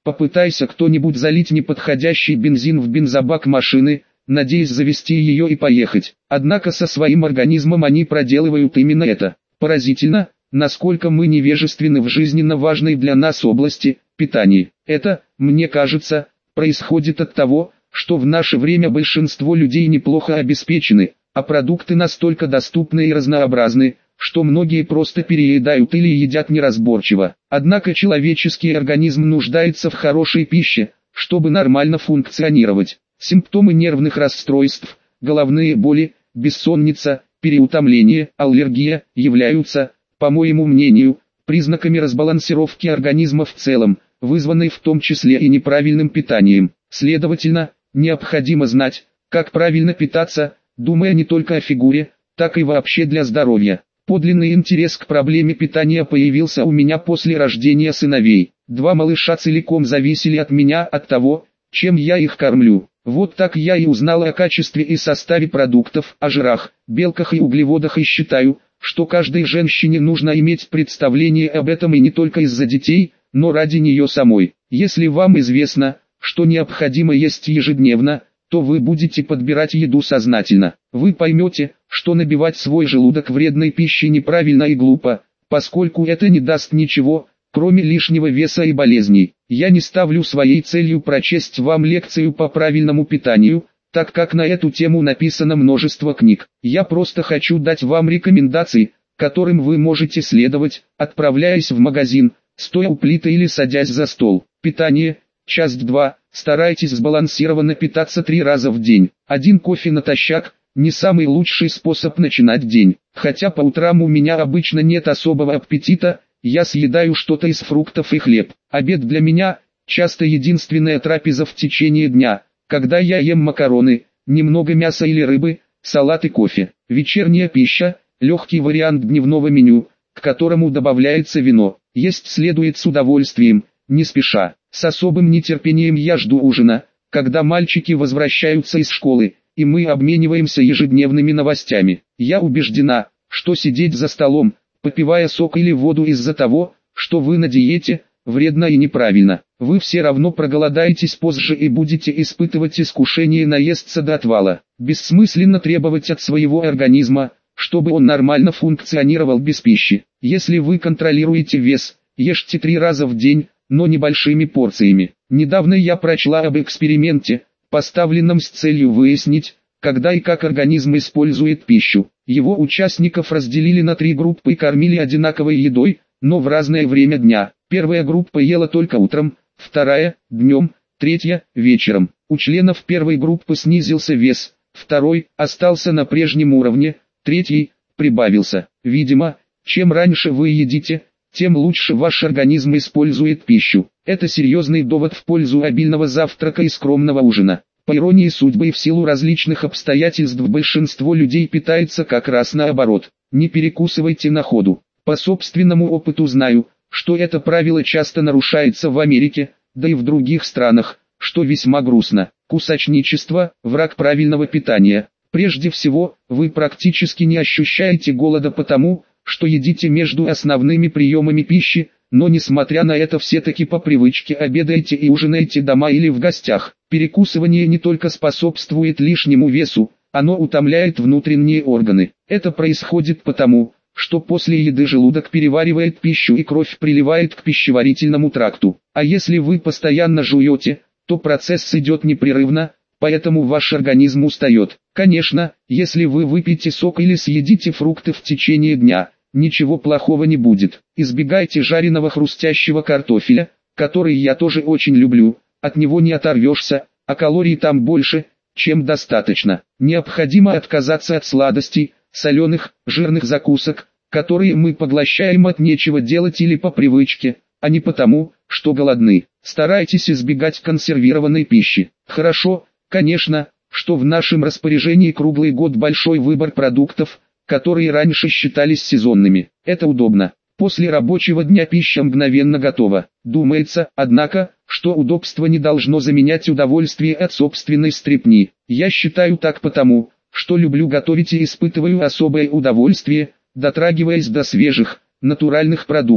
Попытайся кто-нибудь залить неподходящий бензин в бензобак машины, надеясь завести ее и поехать. Однако со своим организмом они проделывают именно это. Поразительно, насколько мы невежественны в жизненно важной для нас области – питании. Это, мне кажется, происходит от того, что в наше время большинство людей неплохо обеспечены, а продукты настолько доступны и разнообразны, что многие просто переедают или едят неразборчиво. Однако человеческий организм нуждается в хорошей пище, чтобы нормально функционировать. Симптомы нервных расстройств, головные боли, бессонница, переутомление, аллергия являются, по моему мнению, признаками разбалансировки организма в целом, вызванной в том числе и неправильным питанием. Следовательно, необходимо знать, как правильно питаться, думая не только о фигуре, так и вообще для здоровья. Подлинный интерес к проблеме питания появился у меня после рождения сыновей. Два малыша целиком зависели от меня, от того, чем я их кормлю. Вот так я и узнал о качестве и составе продуктов, о жирах, белках и углеводах и считаю, что каждой женщине нужно иметь представление об этом и не только из-за детей, но ради нее самой. Если вам известно, что необходимо есть ежедневно, то вы будете подбирать еду сознательно. Вы поймете, что набивать свой желудок вредной пищей неправильно и глупо, поскольку это не даст ничего, кроме лишнего веса и болезней. Я не ставлю своей целью прочесть вам лекцию по правильному питанию, так как на эту тему написано множество книг. Я просто хочу дать вам рекомендации, которым вы можете следовать, отправляясь в магазин, стоя у плиты или садясь за стол. Питание. Часть два. Старайтесь сбалансированно питаться три раза в день. Один кофе натощак – не самый лучший способ начинать день. Хотя по утрам у меня обычно нет особого аппетита, я съедаю что-то из фруктов и хлеб. Обед для меня – часто единственная трапеза в течение дня, когда я ем макароны, немного мяса или рыбы, салат и кофе. Вечерняя пища – легкий вариант дневного меню, к которому добавляется вино. Есть следует с удовольствием, не спеша. С особым нетерпением я жду ужина, когда мальчики возвращаются из школы, и мы обмениваемся ежедневными новостями. Я убеждена, что сидеть за столом, попивая сок или воду из-за того, что вы на диете, вредно и неправильно. Вы все равно проголодаетесь позже и будете испытывать искушение наесться до отвала. Бессмысленно требовать от своего организма, чтобы он нормально функционировал без пищи. Если вы контролируете вес, ешьте три раза в день, но небольшими порциями. Недавно я прочла об эксперименте, поставленном с целью выяснить, когда и как организм использует пищу. Его участников разделили на три группы и кормили одинаковой едой, но в разное время дня. Первая группа ела только утром, вторая – днем, третья – вечером. У членов первой группы снизился вес, второй – остался на прежнем уровне, третий – прибавился. Видимо, чем раньше вы едите, тем лучше ваш организм использует пищу. Это серьезный довод в пользу обильного завтрака и скромного ужина. По иронии судьбы и в силу различных обстоятельств большинство людей питается как раз наоборот. Не перекусывайте на ходу. По собственному опыту знаю, что это правило часто нарушается в Америке, да и в других странах, что весьма грустно. Кусачничество – враг правильного питания. Прежде всего, вы практически не ощущаете голода потому, что едите между основными приемами пищи, но несмотря на это все-таки по привычке обедаете и ужинаете дома или в гостях. Перекусывание не только способствует лишнему весу, оно утомляет внутренние органы. Это происходит потому, что после еды желудок переваривает пищу и кровь приливает к пищеварительному тракту. А если вы постоянно жуете, то процесс идет непрерывно, поэтому ваш организм устает. Конечно, если вы выпьете сок или съедите фрукты в течение дня, ничего плохого не будет. Избегайте жареного хрустящего картофеля, который я тоже очень люблю, от него не оторвешься, а калорий там больше, чем достаточно. Необходимо отказаться от сладостей, соленых, жирных закусок, которые мы поглощаем от нечего делать или по привычке, а не потому, что голодны. Старайтесь избегать консервированной пищи. Хорошо, конечно, что в нашем распоряжении круглый год большой выбор продуктов, которые раньше считались сезонными. Это удобно. После рабочего дня пища мгновенно готова. Думается, однако, что удобство не должно заменять удовольствие от собственной стряпни. Я считаю так потому, что люблю готовить и испытываю особое удовольствие, дотрагиваясь до свежих, натуральных продуктов.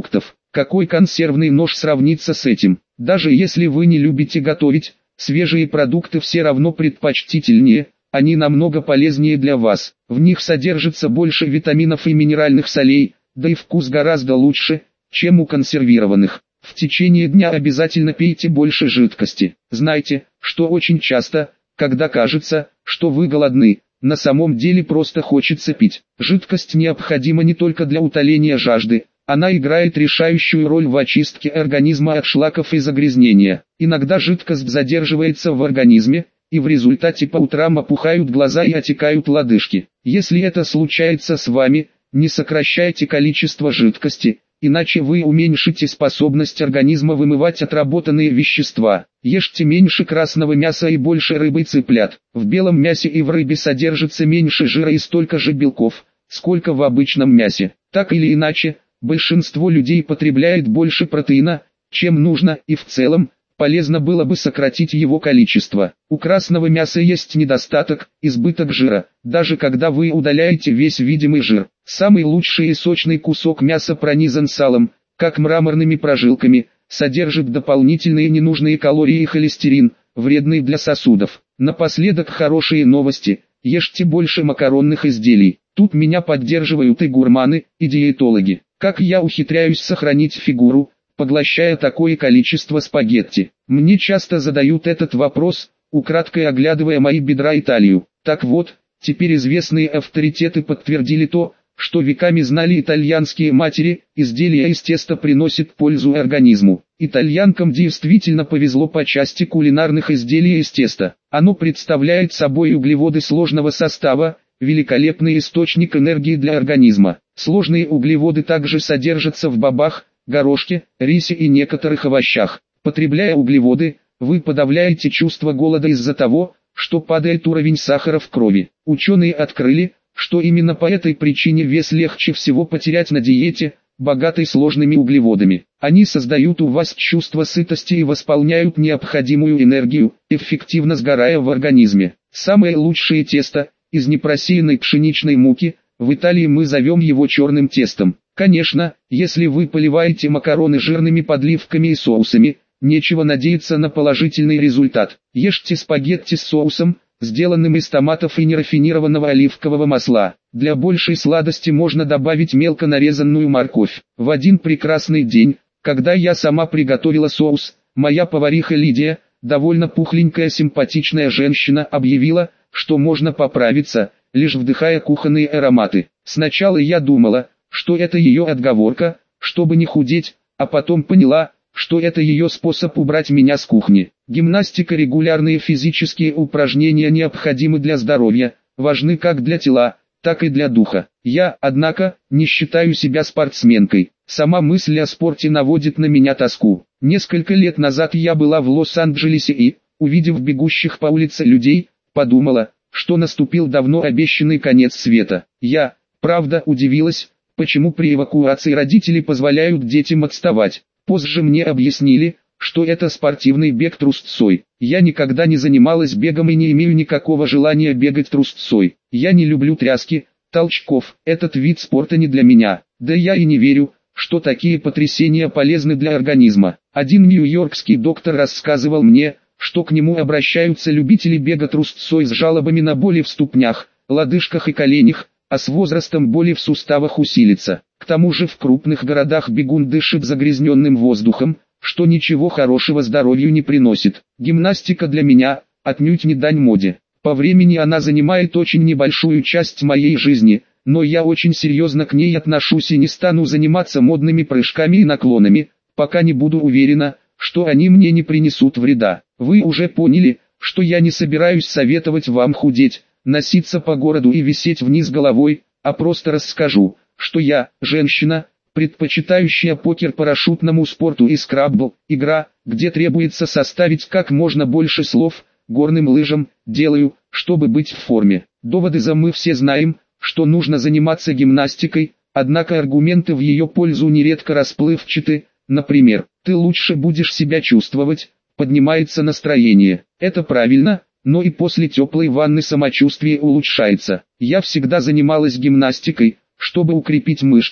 Какой консервный нож сравнится с этим? Даже если вы не любите готовить, свежие продукты все равно предпочтительнее, они намного полезнее для вас. В них содержится больше витаминов и минеральных солей, да и вкус гораздо лучше, чем у консервированных. В течение дня обязательно пейте больше жидкости. Знайте, что очень часто, когда кажется, что вы голодны, на самом деле просто хочется пить. Жидкость необходима не только для утоления жажды, она играет решающую роль в очистке организма от шлаков и загрязнения. Иногда жидкость задерживается в организме, и в результате по утрам опухают глаза и отекают лодыжки. Если это случается с вами, не сокращайте количество жидкости, иначе вы уменьшите способность организма вымывать отработанные вещества. Ешьте меньше красного мяса и больше рыбы и цыплят. В белом мясе и в рыбе содержится меньше жира и столько же белков, сколько в обычном мясе. Так или иначе, большинство людей потребляет больше протеина, чем нужно, и в целом, полезно было бы сократить его количество. У красного мяса есть недостаток, избыток жира, даже когда вы удаляете весь видимый жир. Самый лучший и сочный кусок мяса пронизан салом, как мраморными прожилками, содержит дополнительные ненужные калории и холестерин, вредный для сосудов. Напоследок хорошие новости: ешьте больше макаронных изделий. Тут меня поддерживают и гурманы, и диетологи. Как я ухитряюсь сохранить фигуру, поглощая такое количество спагетти? Мне часто задают этот вопрос, украдкой оглядывая мои бедра и талию. Так вот, теперь известные авторитеты подтвердили то, что веками знали итальянские матери: изделия из теста приносят пользу организму. Итальянкам действительно повезло по части кулинарных изделий из теста. Оно представляет собой углеводы сложного состава, великолепный источник энергии для организма. Сложные углеводы также содержатся в бобах, горошке, рисе и некоторых овощах. Потребляя углеводы, вы подавляете чувство голода из-за того, что падает уровень сахара в крови. Ученые открыли, что именно по этой причине вес легче всего потерять на диете, богатой сложными углеводами. Они создают у вас чувство сытости и восполняют необходимую энергию, эффективно сгорая в организме. Самое лучшее тесто из непросеянной пшеничной муки, в Италии мы зовем его черным тестом. Конечно, если вы поливаете макароны жирными подливками и соусами, нечего надеяться на положительный результат. Ешьте спагетти с соусом, сделанным из томатов и нерафинированного оливкового масла. Для большей сладости можно добавить мелко нарезанную морковь. В один прекрасный день, когда я сама приготовила соус, моя повариха Лидия, довольно пухленькая симпатичная женщина, объявила, что можно поправиться, лишь вдыхая кухонные ароматы. Сначала я думала, что это ее отговорка, чтобы не худеть, а потом поняла, что это ее способ убрать меня с кухни. Гимнастика, регулярные физические упражнения необходимы для здоровья, важны как для тела, так и для духа. Я, однако, не считаю себя спортсменкой. Сама мысль о спорте наводит на меня тоску. Несколько лет назад я была в Лос-Анджелесе и, увидев бегущих по улице людей, подумала, что наступил давно обещанный конец света. Я, правда, удивилась, почему при эвакуации родители позволяют детям отставать. Позже мне объяснили, что это спортивный бег трусцой. Я никогда не занималась бегом и не имею никакого желания бегать трусцой. Я не люблю тряски, толчков, этот вид спорта не для меня. Да я и не верю, что такие потрясения полезны для организма. Один нью-йоркский доктор рассказывал мне, что к нему обращаются любители бега трусцой с жалобами на боли в ступнях, лодыжках и коленях, а с возрастом боли в суставах усилится. К тому же в крупных городах бегун дышит загрязненным воздухом, что ничего хорошего здоровью не приносит. Гимнастика для меня отнюдь не дань моде. По времени она занимает очень небольшую часть моей жизни, но я очень серьезно к ней отношусь и не стану заниматься модными прыжками и наклонами, пока не буду уверена, что они мне не принесут вреда. Вы уже поняли, что я не собираюсь советовать вам худеть, носиться по городу и висеть вниз головой, а просто расскажу, что я, женщина, предпочитающая покер парашютному спорту и скраббл, игра, где требуется составить как можно больше слов, горным лыжам, делаю, чтобы быть в форме. Доводы за мы все знаем, что нужно заниматься гимнастикой, однако аргументы в ее пользу нередко расплывчаты. Например, ты лучше будешь себя чувствовать, поднимается настроение. Это правильно, но и после теплой ванны самочувствие улучшается. Я всегда занималась гимнастикой, чтобы укрепить мышцы,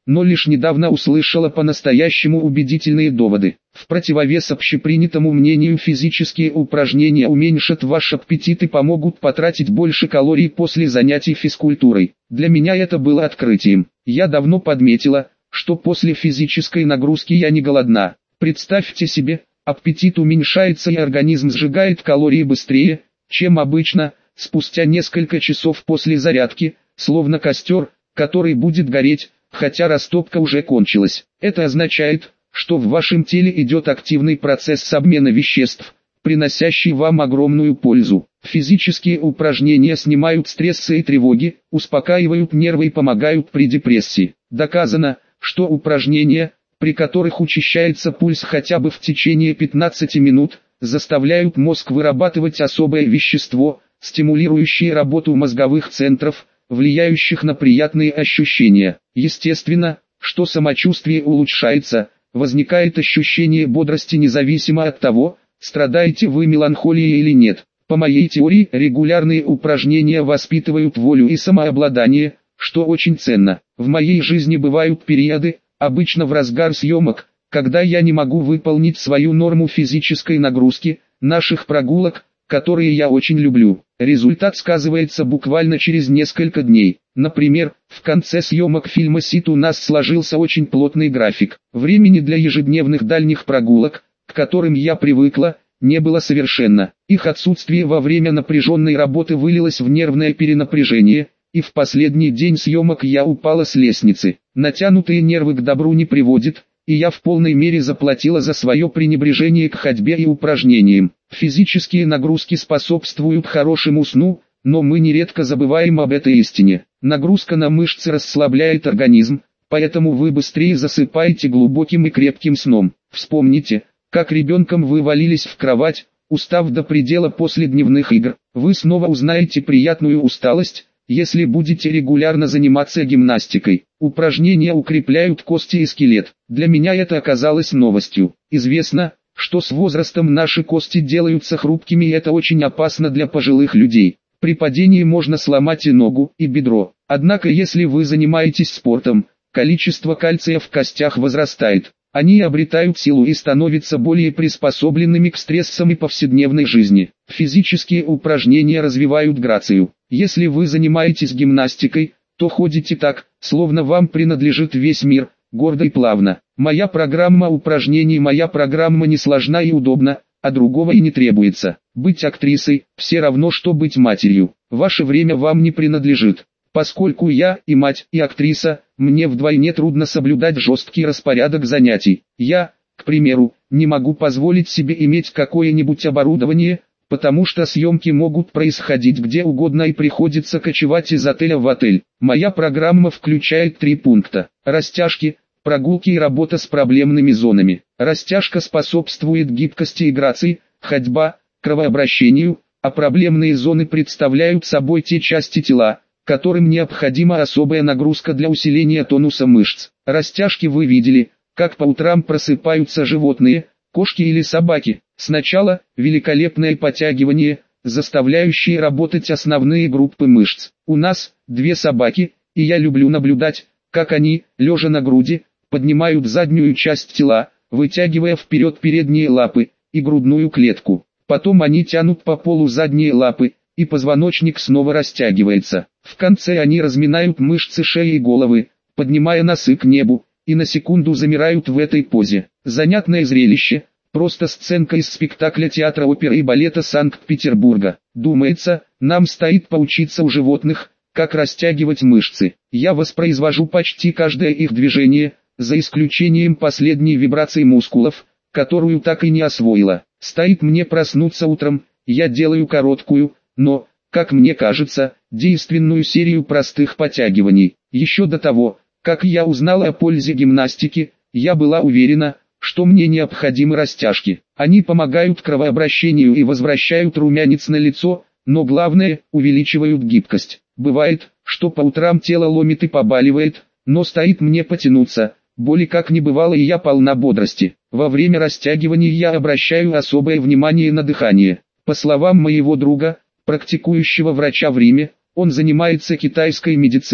но лишь недавно услышала по-настоящему убедительные доводы. В противовес общепринятому мнению, физические упражнения уменьшат ваш аппетит и помогут потратить больше калорий после занятий физкультурой. Для меня это было открытием. Я давно подметила, что после физической нагрузки я не голодна. Представьте себе, аппетит уменьшается и организм сжигает калории быстрее, чем обычно, спустя несколько часов после зарядки, словно костер, который будет гореть, хотя растопка уже кончилась. Это означает, что в вашем теле идет активный процесс обмена веществ, приносящий вам огромную пользу. Физические упражнения снимают стрессы и тревоги, успокаивают нервы и помогают при депрессии. Доказано, что упражнения, при которых учащается пульс хотя бы в течение пятнадцати минут, заставляют мозг вырабатывать особое вещество, стимулирующее работу мозговых центров, влияющих на приятные ощущения. Естественно, что самочувствие улучшается, возникает ощущение бодрости независимо от того, страдаете вы меланхолией или нет. По моей теории, регулярные упражнения воспитывают волю и самообладание, что очень ценно. В моей жизни бывают периоды, обычно в разгар съемок, когда я не могу выполнить свою норму физической нагрузки, наших прогулок, которые я очень люблю. Результат сказывается буквально через несколько дней. Например, в конце съемок фильма «Сид» у нас сложился очень плотный график. Времени для ежедневных дальних прогулок, к которым я привыкла, не было совершенно. Их отсутствие во время напряженной работы вылилось в нервное перенапряжение, и в последний день съемок я упала с лестницы. Натянутые нервы к добру не приводят, и я в полной мере заплатила за свое пренебрежение к ходьбе и упражнениям. Физические нагрузки способствуют хорошему сну, но мы нередко забываем об этой истине. Нагрузка на мышцы расслабляет организм, поэтому вы быстрее засыпаете глубоким и крепким сном. Вспомните, как ребенком вы валились в кровать, устав до предела после дневных игр. Вы снова узнаете приятную усталость, если будете регулярно заниматься гимнастикой. Упражнения укрепляют кости и скелет. Для меня это оказалось новостью. Известно, что с возрастом наши кости делаются хрупкими, и это очень опасно для пожилых людей. При падении можно сломать и ногу, и бедро. Однако если вы занимаетесь спортом, количество кальция в костях возрастает. Они обретают силу и становятся более приспособленными к стрессам и повседневной жизни. Физические упражнения развивают грацию. Если вы занимаетесь гимнастикой, то ходите так, словно вам принадлежит весь мир, гордо и плавно. Моя программа упражнений, моя программа не сложна и удобна, а другого и не требуется. Быть актрисой – все равно, что быть матерью. Ваше время вам не принадлежит. Поскольку я и мать, и актриса, мне вдвойне трудно соблюдать жесткий распорядок занятий. Я, к примеру, не могу позволить себе иметь какое-нибудь оборудование, потому что съемки могут происходить где угодно и приходится кочевать из отеля в отель. Моя программа включает три пункта: растяжки, прогулки и работа с проблемными зонами. Растяжка способствует гибкости и грации, ходьба – кровообращению, а проблемные зоны представляют собой те части тела, которым необходима особая нагрузка для усиления тонуса мышц. Растяжки вы видели, как по утрам просыпаются животные, кошки или собаки. Сначала великолепное подтягивание, заставляющее работать основные группы мышц. У нас две собаки, и я люблю наблюдать, как они, лежа на груди, поднимают заднюю часть тела, вытягивая вперед передние лапы и грудную клетку. Потом они тянут по полу задние лапы, и позвоночник снова растягивается. В конце они разминают мышцы шеи и головы, поднимая носы к небу, и на секунду замирают в этой позе. Занятное зрелище, просто сценка из спектакля театра оперы и балета Санкт-Петербурга. Думается, нам стоит поучиться у животных, как растягивать мышцы. Я воспроизвожу почти каждое их движение, за исключением последней вибрации мускулов, которую так и не освоила. Стоит мне проснуться утром, я делаю короткую, но, как мне кажется, действенную серию простых подтягиваний. Еще до того, как я узнала о пользе гимнастики, я была уверена, что мне необходимы растяжки. Они помогают кровообращению и возвращают румянец на лицо, но главное, увеличивают гибкость. Бывает, что по утрам тело ломит и побаливает, но стоит мне потянуться, боли как не бывало, и я полна бодрости. Во время растягивания я обращаю особое внимание на дыхание. По словам моего друга, практикующего врача в Риме, он занимается китайской медициной,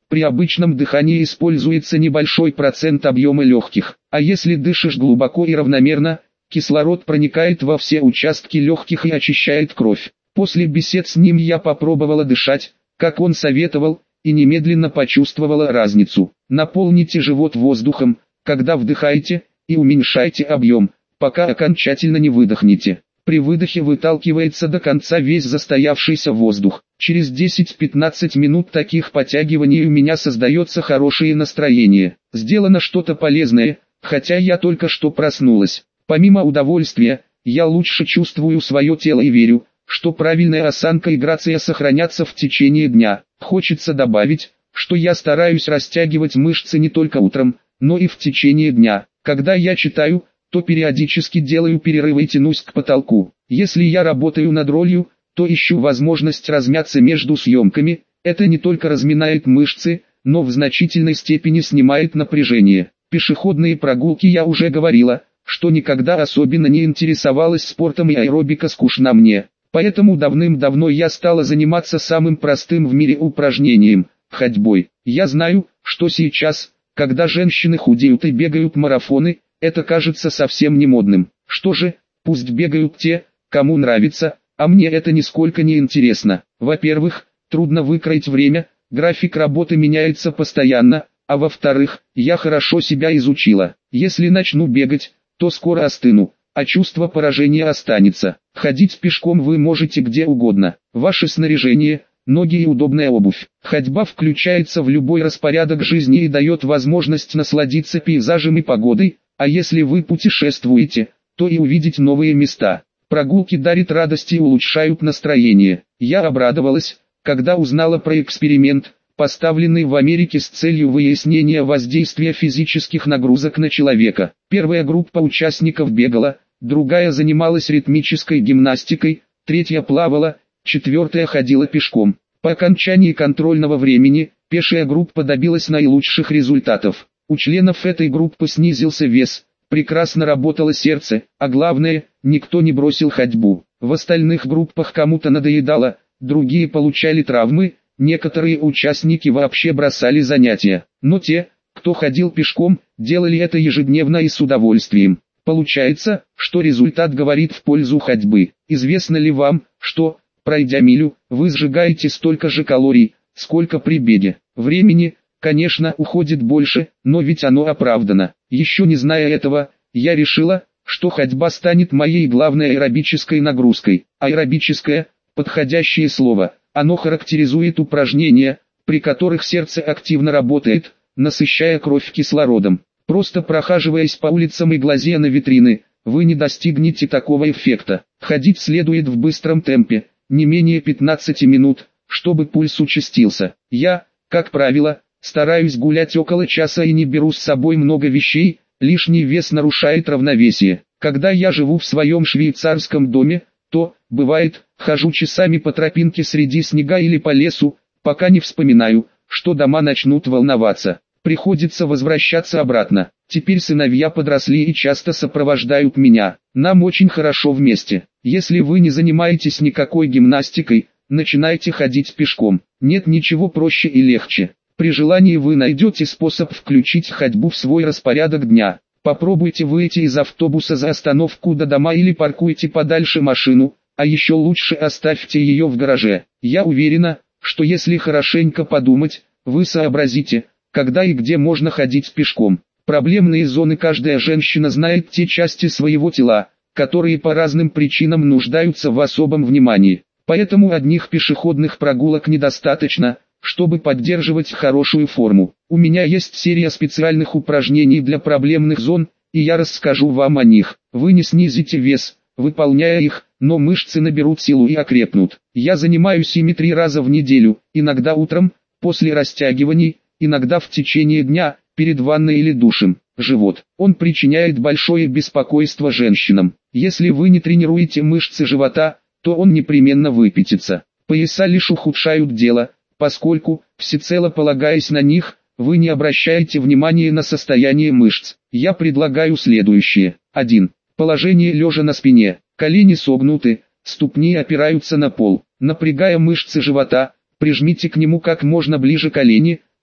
При обычном дыхании используется небольшой процент объема легких, а если дышишь глубоко и равномерно, кислород проникает во все участки легких и очищает кровь. После бесед с ним я попробовала дышать, как он советовал, и немедленно почувствовала разницу. Наполните живот воздухом, когда вдыхаете, и уменьшайте объем, пока окончательно не выдохнете. При выдохе выталкивается до конца весь застоявшийся воздух. Через десять-пятнадцать минут таких подтягиваний у меня создается хорошее настроение. Сделано что-то полезное, хотя я только что проснулась. Помимо удовольствия, я лучше чувствую свое тело и верю, что правильная осанка и грация сохранятся в течение дня. Хочется добавить, что я стараюсь растягивать мышцы не только утром, но и в течение дня. Когда я читаю, то периодически делаю перерывы и тянусь к потолку. Если я работаю над ролью, то ищу возможность размяться между съемками. Это не только разминает мышцы, но в значительной степени снимает напряжение. Пешеходные прогулки, я уже говорила, что никогда особенно не интересовалась спортом, и аэробика скучна мне. Поэтому давным-давно я стала заниматься самым простым в мире упражнением – ходьбой. Я знаю, что сейчас, когда женщины худеют и бегают марафоны, это кажется совсем не модным. Что же, пусть бегают те, кому нравится, а мне это нисколько не интересно. Во-первых, трудно выкроить время, график работы меняется постоянно, а во-вторых, я хорошо себя изучила. Если начну бегать, то скоро остыну, а чувство поражения останется. Ходить пешком вы можете где угодно. Ваше снаряжение, ноги и удобная обувь. Ходьба включается в любой распорядок жизни и дает возможность насладиться пейзажем и погодой, а если вы путешествуете, то и увидеть новые места. Прогулки дарят радость и улучшают настроение. Я обрадовалась, когда узнала про эксперимент, поставленный в Америке с целью выяснения воздействия физических нагрузок на человека. Первая группа участников бегала, другая занималась ритмической гимнастикой, третья плавала, четвертая ходила пешком. По окончании контрольного времени, пешая группа добилась наилучших результатов. У членов этой группы снизился вес, прекрасно работало сердце, а главное, никто не бросил ходьбу. В остальных группах кому-то надоедало, другие получали травмы, некоторые участники вообще бросали занятия. Но те, кто ходил пешком, делали это ежедневно и с удовольствием. Получается, что результат говорит в пользу ходьбы. Известно ли вам, что, пройдя милю, вы сжигаете столько же калорий, сколько при беге? Времени, конечно, уходит больше, но ведь оно оправдано. Еще не зная этого, я решила, что ходьба станет моей главной аэробической нагрузкой. Аэробическое – подходящее слово. Оно характеризует упражнения, при которых сердце активно работает, насыщая кровь кислородом. Просто прохаживаясь по улицам и глазея на витрины, вы не достигнете такого эффекта. Ходить следует в быстром темпе, не менее пятнадцати минут, чтобы пульс участился. Я, как правило, стараюсь гулять около часа и не беру с собой много вещей, лишний вес нарушает равновесие. Когда я живу в своем швейцарском доме, то, бывает, хожу часами по тропинке среди снега или по лесу, пока не вспоминаю, что дома начнут волноваться. Приходится возвращаться обратно. Теперь сыновья подросли и часто сопровождают меня. Нам очень хорошо вместе. Если вы не занимаетесь никакой гимнастикой, начинайте ходить пешком. Нет ничего проще и легче. При желании вы найдете способ включить ходьбу в свой распорядок дня. Попробуйте выйти из автобуса за остановку до дома или паркуйте подальше машину, а еще лучше оставьте ее в гараже. Я уверена, что если хорошенько подумать, вы сообразите, когда и где можно ходить пешком. Проблемные зоны каждая женщина знает, те части своего тела, которые по разным причинам нуждаются в особом внимании. Поэтому одних пешеходных прогулок недостаточно, чтобы поддерживать хорошую форму. У меня есть серия специальных упражнений для проблемных зон, и я расскажу вам о них. Вы не снизите вес, выполняя их, но мышцы наберут силу и окрепнут. Я занимаюсь ими три раза в неделю, иногда утром, после растягиваний, иногда в течение дня, перед ванной или душем. Живот. Он причиняет большое беспокойство женщинам. Если вы не тренируете мышцы живота, то он непременно выпятится. Пояса лишь ухудшают дело, поскольку, всецело полагаясь на них, вы не обращаете внимания на состояние мышц. Я предлагаю следующее. один. Положение лежа на спине. Колени согнуты, ступни опираются на пол. Напрягая мышцы живота, прижмите к нему как можно ближе колени,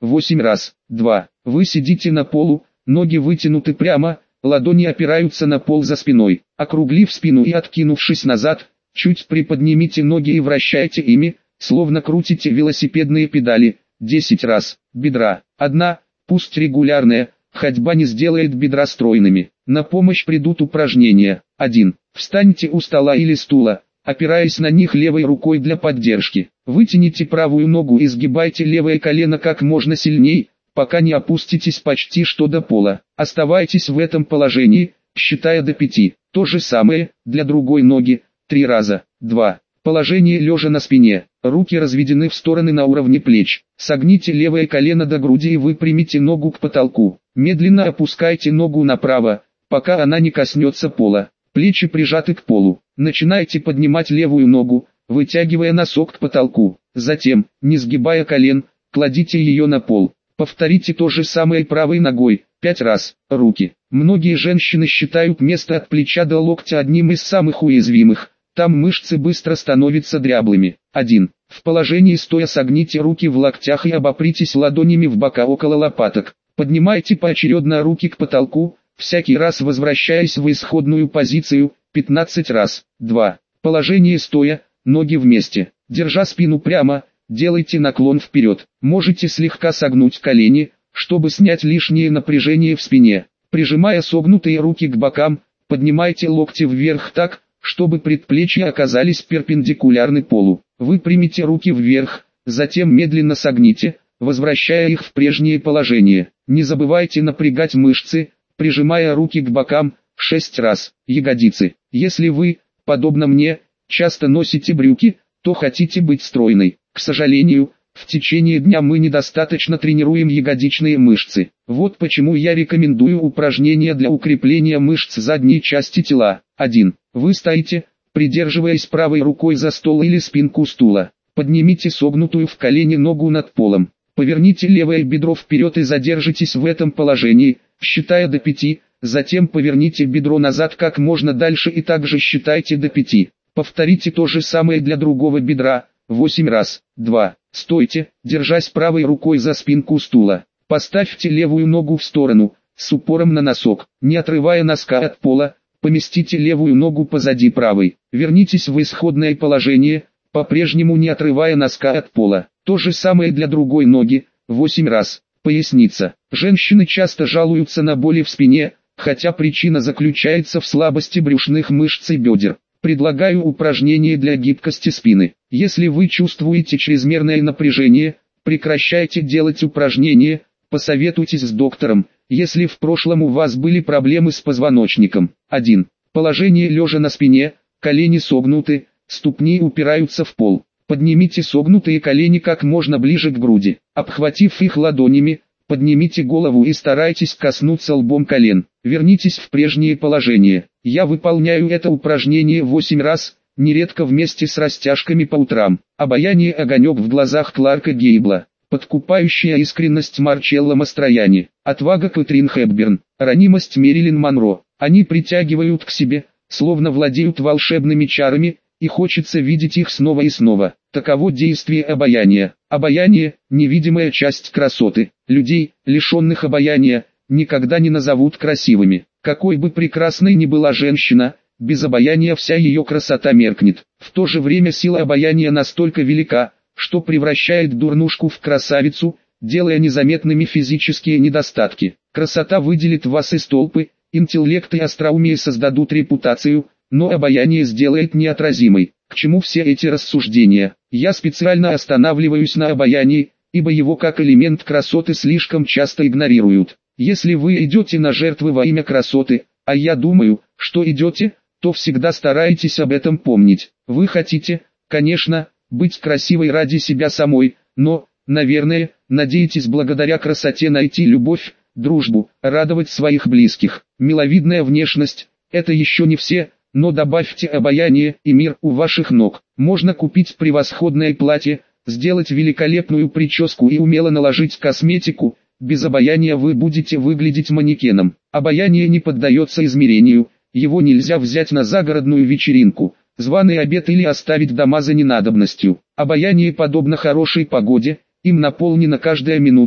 восемь раз. два. Вы сидите на полу, ноги вытянуты прямо, ладони опираются на пол за спиной. Округлив спину и откинувшись назад, чуть приподнимите ноги и вращайте ими, словно крутите велосипедные педали. десять раз. Бедра. одна. Пусть регулярная, ходьба не сделает бедра стройными. На помощь придут упражнения. один. Встаньте у стола или стула, опираясь на них левой рукой для поддержки. Вытяните правую ногу и сгибайте левое колено как можно сильней, пока не опуститесь почти что до пола. Оставайтесь в этом положении, считая до пяти. То же самое, для другой ноги, три раза. два. Положение лежа на спине. Руки разведены в стороны на уровне плеч. Согните левое колено до груди и выпрямите ногу к потолку. Медленно опускайте ногу направо, пока она не коснется пола. Плечи прижаты к полу. Начинайте поднимать левую ногу, вытягивая носок к потолку. Затем, не сгибая колен, кладите ее на пол. Повторите то же самое правой ногой, пять раз. Руки. Многие женщины считают место от плеча до локтя одним из самых уязвимых. Там мышцы быстро становятся дряблыми. один. В положении стоя согните руки в локтях и обопритесь ладонями в бока около лопаток. Поднимайте поочередно руки к потолку, всякий раз возвращаясь в исходную позицию, пятнадцать раз. два. Положение стоя, ноги вместе. Держа спину прямо, делайте наклон вперед. Можете слегка согнуть колени, чтобы снять лишнее напряжение в спине. Прижимая согнутые руки к бокам, поднимайте локти вверх так, чтобы предплечья оказались перпендикулярны полу. Выпрямите руки вверх, затем медленно согните, возвращая их в прежнее положение. Не забывайте напрягать мышцы, прижимая руки к бокам, шесть раз. Ягодицы. Если вы, подобно мне, часто носите брюки, то хотите быть стройной. К сожалению, в течение дня мы недостаточно тренируем ягодичные мышцы. Вот почему я рекомендую упражнения для укрепления мышц задней части тела. один. Вы стоите, придерживаясь правой рукой за стол или спинку стула. Поднимите согнутую в колени ногу над полом. Поверните левое бедро вперед и задержитесь в этом положении, считая до пяти. Затем поверните бедро назад как можно дальше и также считайте до пяти. Повторите то же самое для другого бедра, восемь раз. два. Стойте, держась правой рукой за спинку стула. Поставьте левую ногу в сторону, с упором на носок, не отрывая носка от пола. Поместите левую ногу позади правой. Вернитесь в исходное положение, по-прежнему не отрывая носка от пола. То же самое для другой ноги, восемь раз. Поясница. Женщины часто жалуются на боли в спине, хотя причина заключается в слабости брюшных мышц и бедер. Предлагаю упражнение для гибкости спины. Если вы чувствуете чрезмерное напряжение, прекращайте делать упражнения, посоветуйтесь с доктором, если в прошлом у вас были проблемы с позвоночником. один. Положение лежа на спине, колени согнуты, ступни упираются в пол. Поднимите согнутые колени как можно ближе к груди. Обхватив их ладонями, поднимите голову и старайтесь коснуться лбом колен. Вернитесь в прежнее положение. Я выполняю это упражнение восемь раз, нередко вместе с растяжками по утрам. Обаяние огонек в глазах Кларка Гейбла. Подкупающая искренность Марчелло Мастрояни. Отвага Кэтрин Хепберн. Ранимость Мэрилин Монро. Они притягивают к себе, словно владеют волшебными чарами, и хочется видеть их снова и снова. Таково действие обаяния. Обаяние – невидимая часть красоты. Людей, лишенных обаяния, никогда не назовут красивыми. Какой бы прекрасной ни была женщина, без обаяния вся ее красота меркнет. В то же время сила обаяния настолько велика, что превращает дурнушку в красавицу, делая незаметными физические недостатки. Красота выделит вас из толпы, интеллект и остроумие создадут репутацию, но обаяние сделает неотразимой. К чему все эти рассуждения? Я специально останавливаюсь на обаянии, ибо его как элемент красоты слишком часто игнорируют. Если вы идете на жертвы во имя красоты, а я думаю, что идете, то всегда старайтесь об этом помнить. Вы хотите, конечно, быть красивой ради себя самой, но, наверное, надеетесь благодаря красоте найти любовь, дружбу, радовать своих близких. Миловидная внешность – это еще не все, но добавьте обаяние и мир у ваших ног. Можно купить превосходное платье, сделать великолепную прическу и умело наложить косметику. Без обаяния вы будете выглядеть манекеном. Обаяние не поддается измерению, его нельзя взять на загородную вечеринку, званый обед или оставить дома за ненадобностью. Обаяние подобно хорошей погоде, им наполнена каждая минута,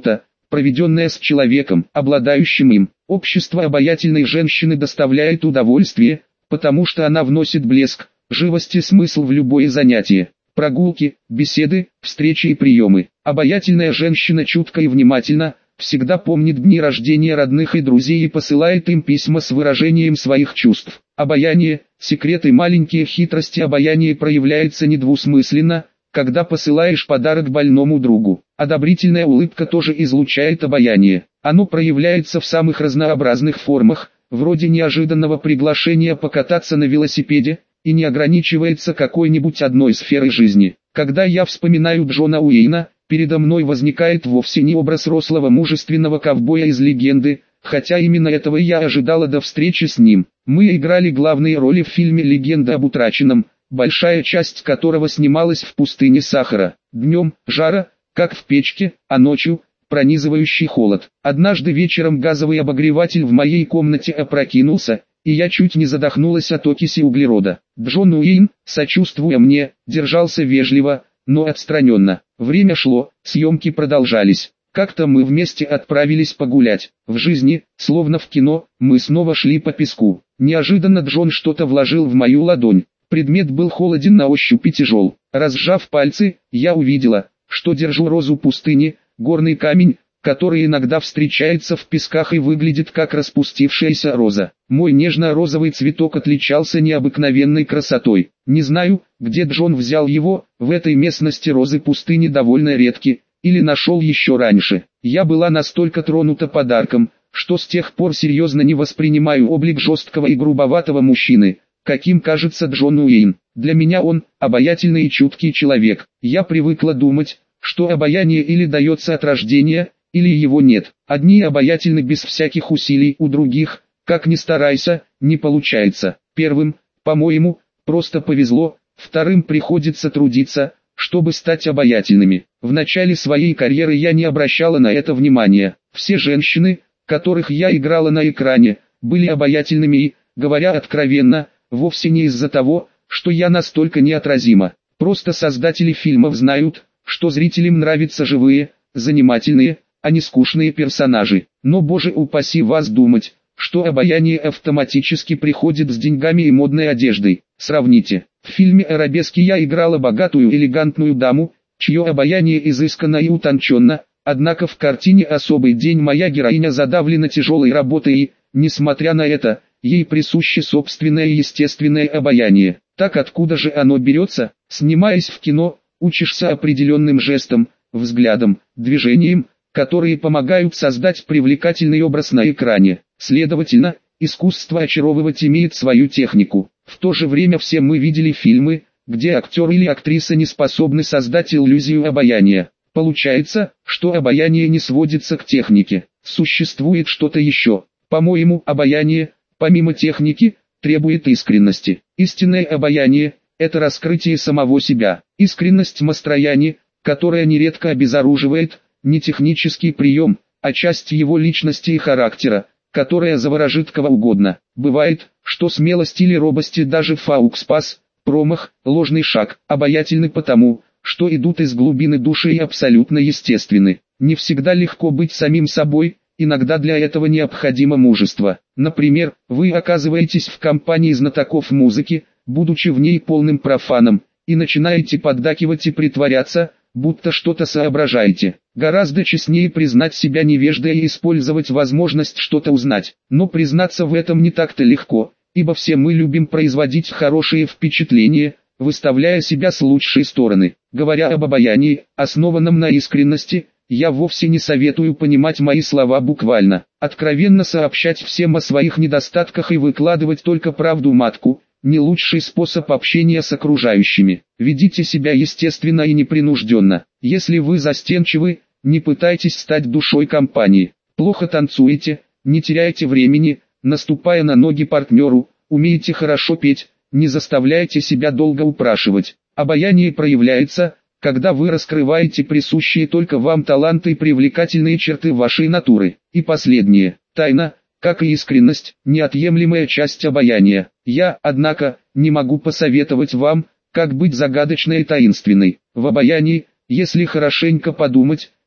проведенное с человеком, обладающим им. Общество обаятельной женщины доставляет удовольствие, потому что она вносит блеск, живость и смысл в любое занятие. Прогулки, беседы, встречи и приемы. Обаятельная женщина чутко и внимательно, всегда помнит дни рождения родных и друзей и посылает им письма с выражением своих чувств. Обаяние, секреты, маленькие хитрости. Обаяние проявляется недвусмысленно, когда посылаешь подарок больному другу. Одобрительная улыбка тоже излучает обаяние. Оно проявляется в самых разнообразных формах, вроде неожиданного приглашения покататься на велосипеде, и не ограничивается какой-нибудь одной сферой жизни. Когда я вспоминаю Джона Уэйна, передо мной возникает вовсе не образ рослого мужественного ковбоя из легенды, хотя именно этого я ожидала до встречи с ним. Мы играли главные роли в фильме «Легенда об утраченном», большая часть которого снималась в пустыне Сахара. Днем – жара, как в печке, а ночью – пронизывающий холод. Однажды вечером газовый обогреватель в моей комнате опрокинулся, и я чуть не задохнулась от окиси углерода. Джон Уэйн, сочувствуя мне, держался вежливо, но отстраненно. Время шло, съемки продолжались. Как-то мы вместе отправились погулять. В жизни, словно в кино, мы снова шли по песку. Неожиданно Джон что-то вложил в мою ладонь. Предмет был холоден на ощупь и тяжел. Разжав пальцы, я увидела, что держу розу пустыни, горный камень, который иногда встречается в песках и выглядит как распустившаяся роза. Мой нежно-розовый цветок отличался необыкновенной красотой. Не знаю, где Джон взял его, в этой местности розы пустыни довольно редки, или нашел еще раньше. Я была настолько тронута подарком, что с тех пор серьезно не воспринимаю облик жесткого и грубоватого мужчины, каким кажется Джон Уэйн. Для меня он – обаятельный и чуткий человек. Я привыкла думать, что обаяние или дается от рождения, или его нет. Одни обаятельны без всяких усилий, у других, как ни старайся, не получается. Первым, по-моему, просто повезло, вторым приходится трудиться, чтобы стать обаятельными. В начале своей карьеры я не обращала на это внимания. Все женщины, которых я играла на экране, были обаятельными и, говоря откровенно, вовсе не из-за того, что я настолько неотразима. Просто создатели фильмов знают, что зрителям нравятся живые, занимательные, а не скучные персонажи. Но боже упаси вас думать, что обаяние автоматически приходит с деньгами и модной одеждой. Сравните. В фильме «Арабески» я играла богатую элегантную даму, чье обаяние изысканно и утонченно, однако в картине «Особый день» моя героиня задавлена тяжелой работой и, несмотря на это, ей присуще собственное естественное обаяние. Так откуда же оно берется? Снимаясь в кино, учишься определенным жестам, взглядом, движением, которые помогают создать привлекательный образ на экране. Следовательно, искусство очаровывать имеет свою технику. В то же время все мы видели фильмы, где актер или актриса не способны создать иллюзию обаяния. Получается, что обаяние не сводится к технике. Существует что-то еще. По-моему, обаяние, помимо техники, требует искренности. Истинное обаяние – это раскрытие самого себя. Искренность Мастрояни, которая нередко обезоруживает, не технический прием, а часть его личности и характера, которая заворожит кого угодно. Бывает, что смелость или робость и даже фаукспас, промах, ложный шаг, обаятельны потому, что идут из глубины души и абсолютно естественны. Не всегда легко быть самим собой, иногда для этого необходимо мужество. Например, вы оказываетесь в компании знатоков музыки, будучи в ней полным профаном, и начинаете поддакивать и притворяться, будто что-то соображаете. Гораздо честнее признать себя невеждой и использовать возможность что-то узнать. Но признаться в этом не так-то легко, ибо все мы любим производить хорошие впечатления, выставляя себя с лучшей стороны. Говоря об обаянии, основанном на искренности, я вовсе не советую понимать мои слова буквально. Откровенно сообщать всем о своих недостатках и выкладывать только правду матку – не лучший способ общения с окружающими. Ведите себя естественно и непринужденно. Если вы застенчивы, не пытайтесь стать душой компании. Плохо танцуете, не теряйте времени, наступая на ноги партнеру, умеете хорошо петь, не заставляйте себя долго упрашивать. Обаяние проявляется, когда вы раскрываете присущие только вам таланты и привлекательные черты вашей натуры. И последнее. Тайна, как и искренность, неотъемлемая часть обаяния. Я, однако, не могу посоветовать вам, как быть загадочной и таинственной. В обаянии, если хорошенько подумать,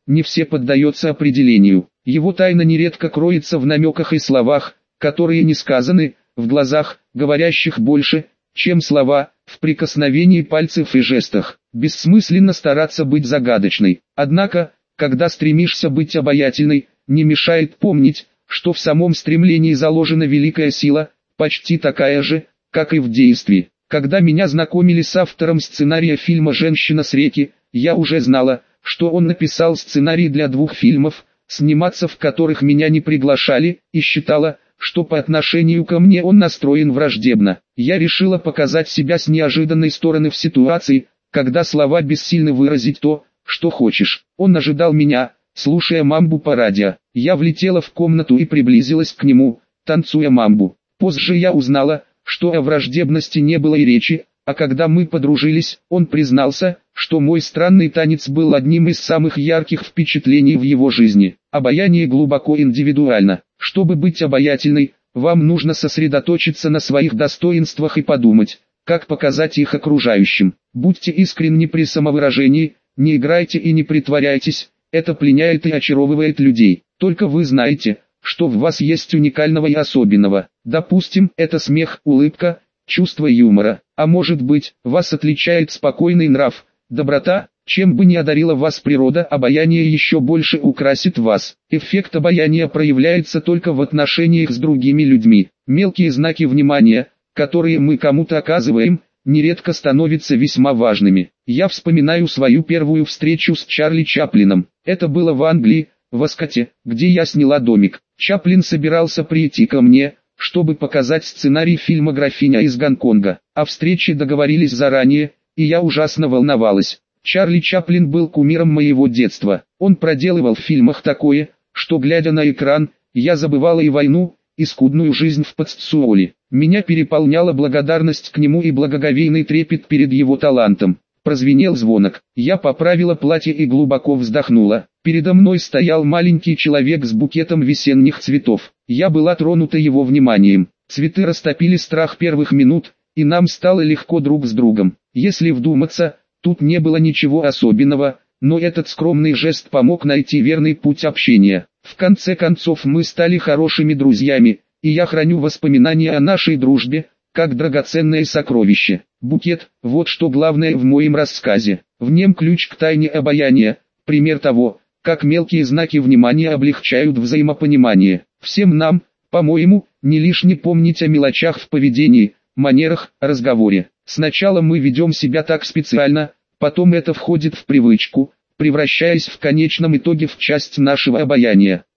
не все поддается определению. Его тайна нередко кроется в намеках и словах, которые не сказаны, в глазах, говорящих больше, чем слова, в прикосновении пальцев и жестах. Бессмысленно стараться быть загадочной. Однако, когда стремишься быть обаятельной, не мешает помнить, что в самом стремлении заложена великая сила, почти такая же, как и в действии. Когда меня знакомили с автором сценария фильма «Женщина с реки», я уже знала, что он написал сценарий для двух фильмов, сниматься в которых меня не приглашали, и считала, что по отношению ко мне он настроен враждебно. Я решила показать себя с неожиданной стороны в ситуации, когда слова бессильны выразить то, что хочешь. Он ожидал меня, слушая мамбу по радио. Я влетела в комнату и приблизилась к нему, танцуя мамбу. Позже я узнала, что о враждебности не было и речи, а когда мы подружились, он признался, что мой странный танец был одним из самых ярких впечатлений в его жизни. Обаяние глубоко индивидуально. Чтобы быть обаятельной, вам нужно сосредоточиться на своих достоинствах и подумать, как показать их окружающим. Будьте искренни при самовыражении, не играйте и не притворяйтесь, это пленяет и очаровывает людей. Только вы знаете, что в вас есть уникального и особенного. Допустим, это смех, улыбка, чувство юмора, а может быть, вас отличает спокойный нрав, доброта. Чем бы ни одарила вас природа, обаяние еще больше украсит вас. Эффект обаяния проявляется только в отношениях с другими людьми. Мелкие знаки внимания, которые мы кому-то оказываем, нередко становятся весьма важными. Я вспоминаю свою первую встречу с Чарли Чаплином. Это было в Англии, в Аскоте, где я сняла домик. Чаплин собирался прийти ко мне, чтобы показать сценарий фильма «Графиня из Гонконга». О встрече договорились заранее, и я ужасно волновалась. Чарли Чаплин был кумиром моего детства. Он проделывал в фильмах такое, что, глядя на экран, я забывала и войну, и скудную жизнь в Паццуоле. Меня переполняла благодарность к нему и благоговейный трепет перед его талантом. Прозвенел звонок. Я поправила платье и глубоко вздохнула. Передо мной стоял маленький человек с букетом весенних цветов. Я была тронута его вниманием. Цветы растопили страх первых минут, и нам стало легко друг с другом. Если вдуматься, тут не было ничего особенного, но этот скромный жест помог найти верный путь общения. В конце концов мы стали хорошими друзьями, и я храню воспоминания о нашей дружбе, как драгоценное сокровище. Букет – вот что главное в моем рассказе. В нем ключ к тайне обаяния, пример того, как мелкие знаки внимания облегчают взаимопонимание. Всем нам, по-моему, не лишне помнить о мелочах в поведении, манерах, разговоре. Сначала мы ведем себя так специально, потом это входит в привычку, превращаясь в конечном итоге в часть нашего обаяния.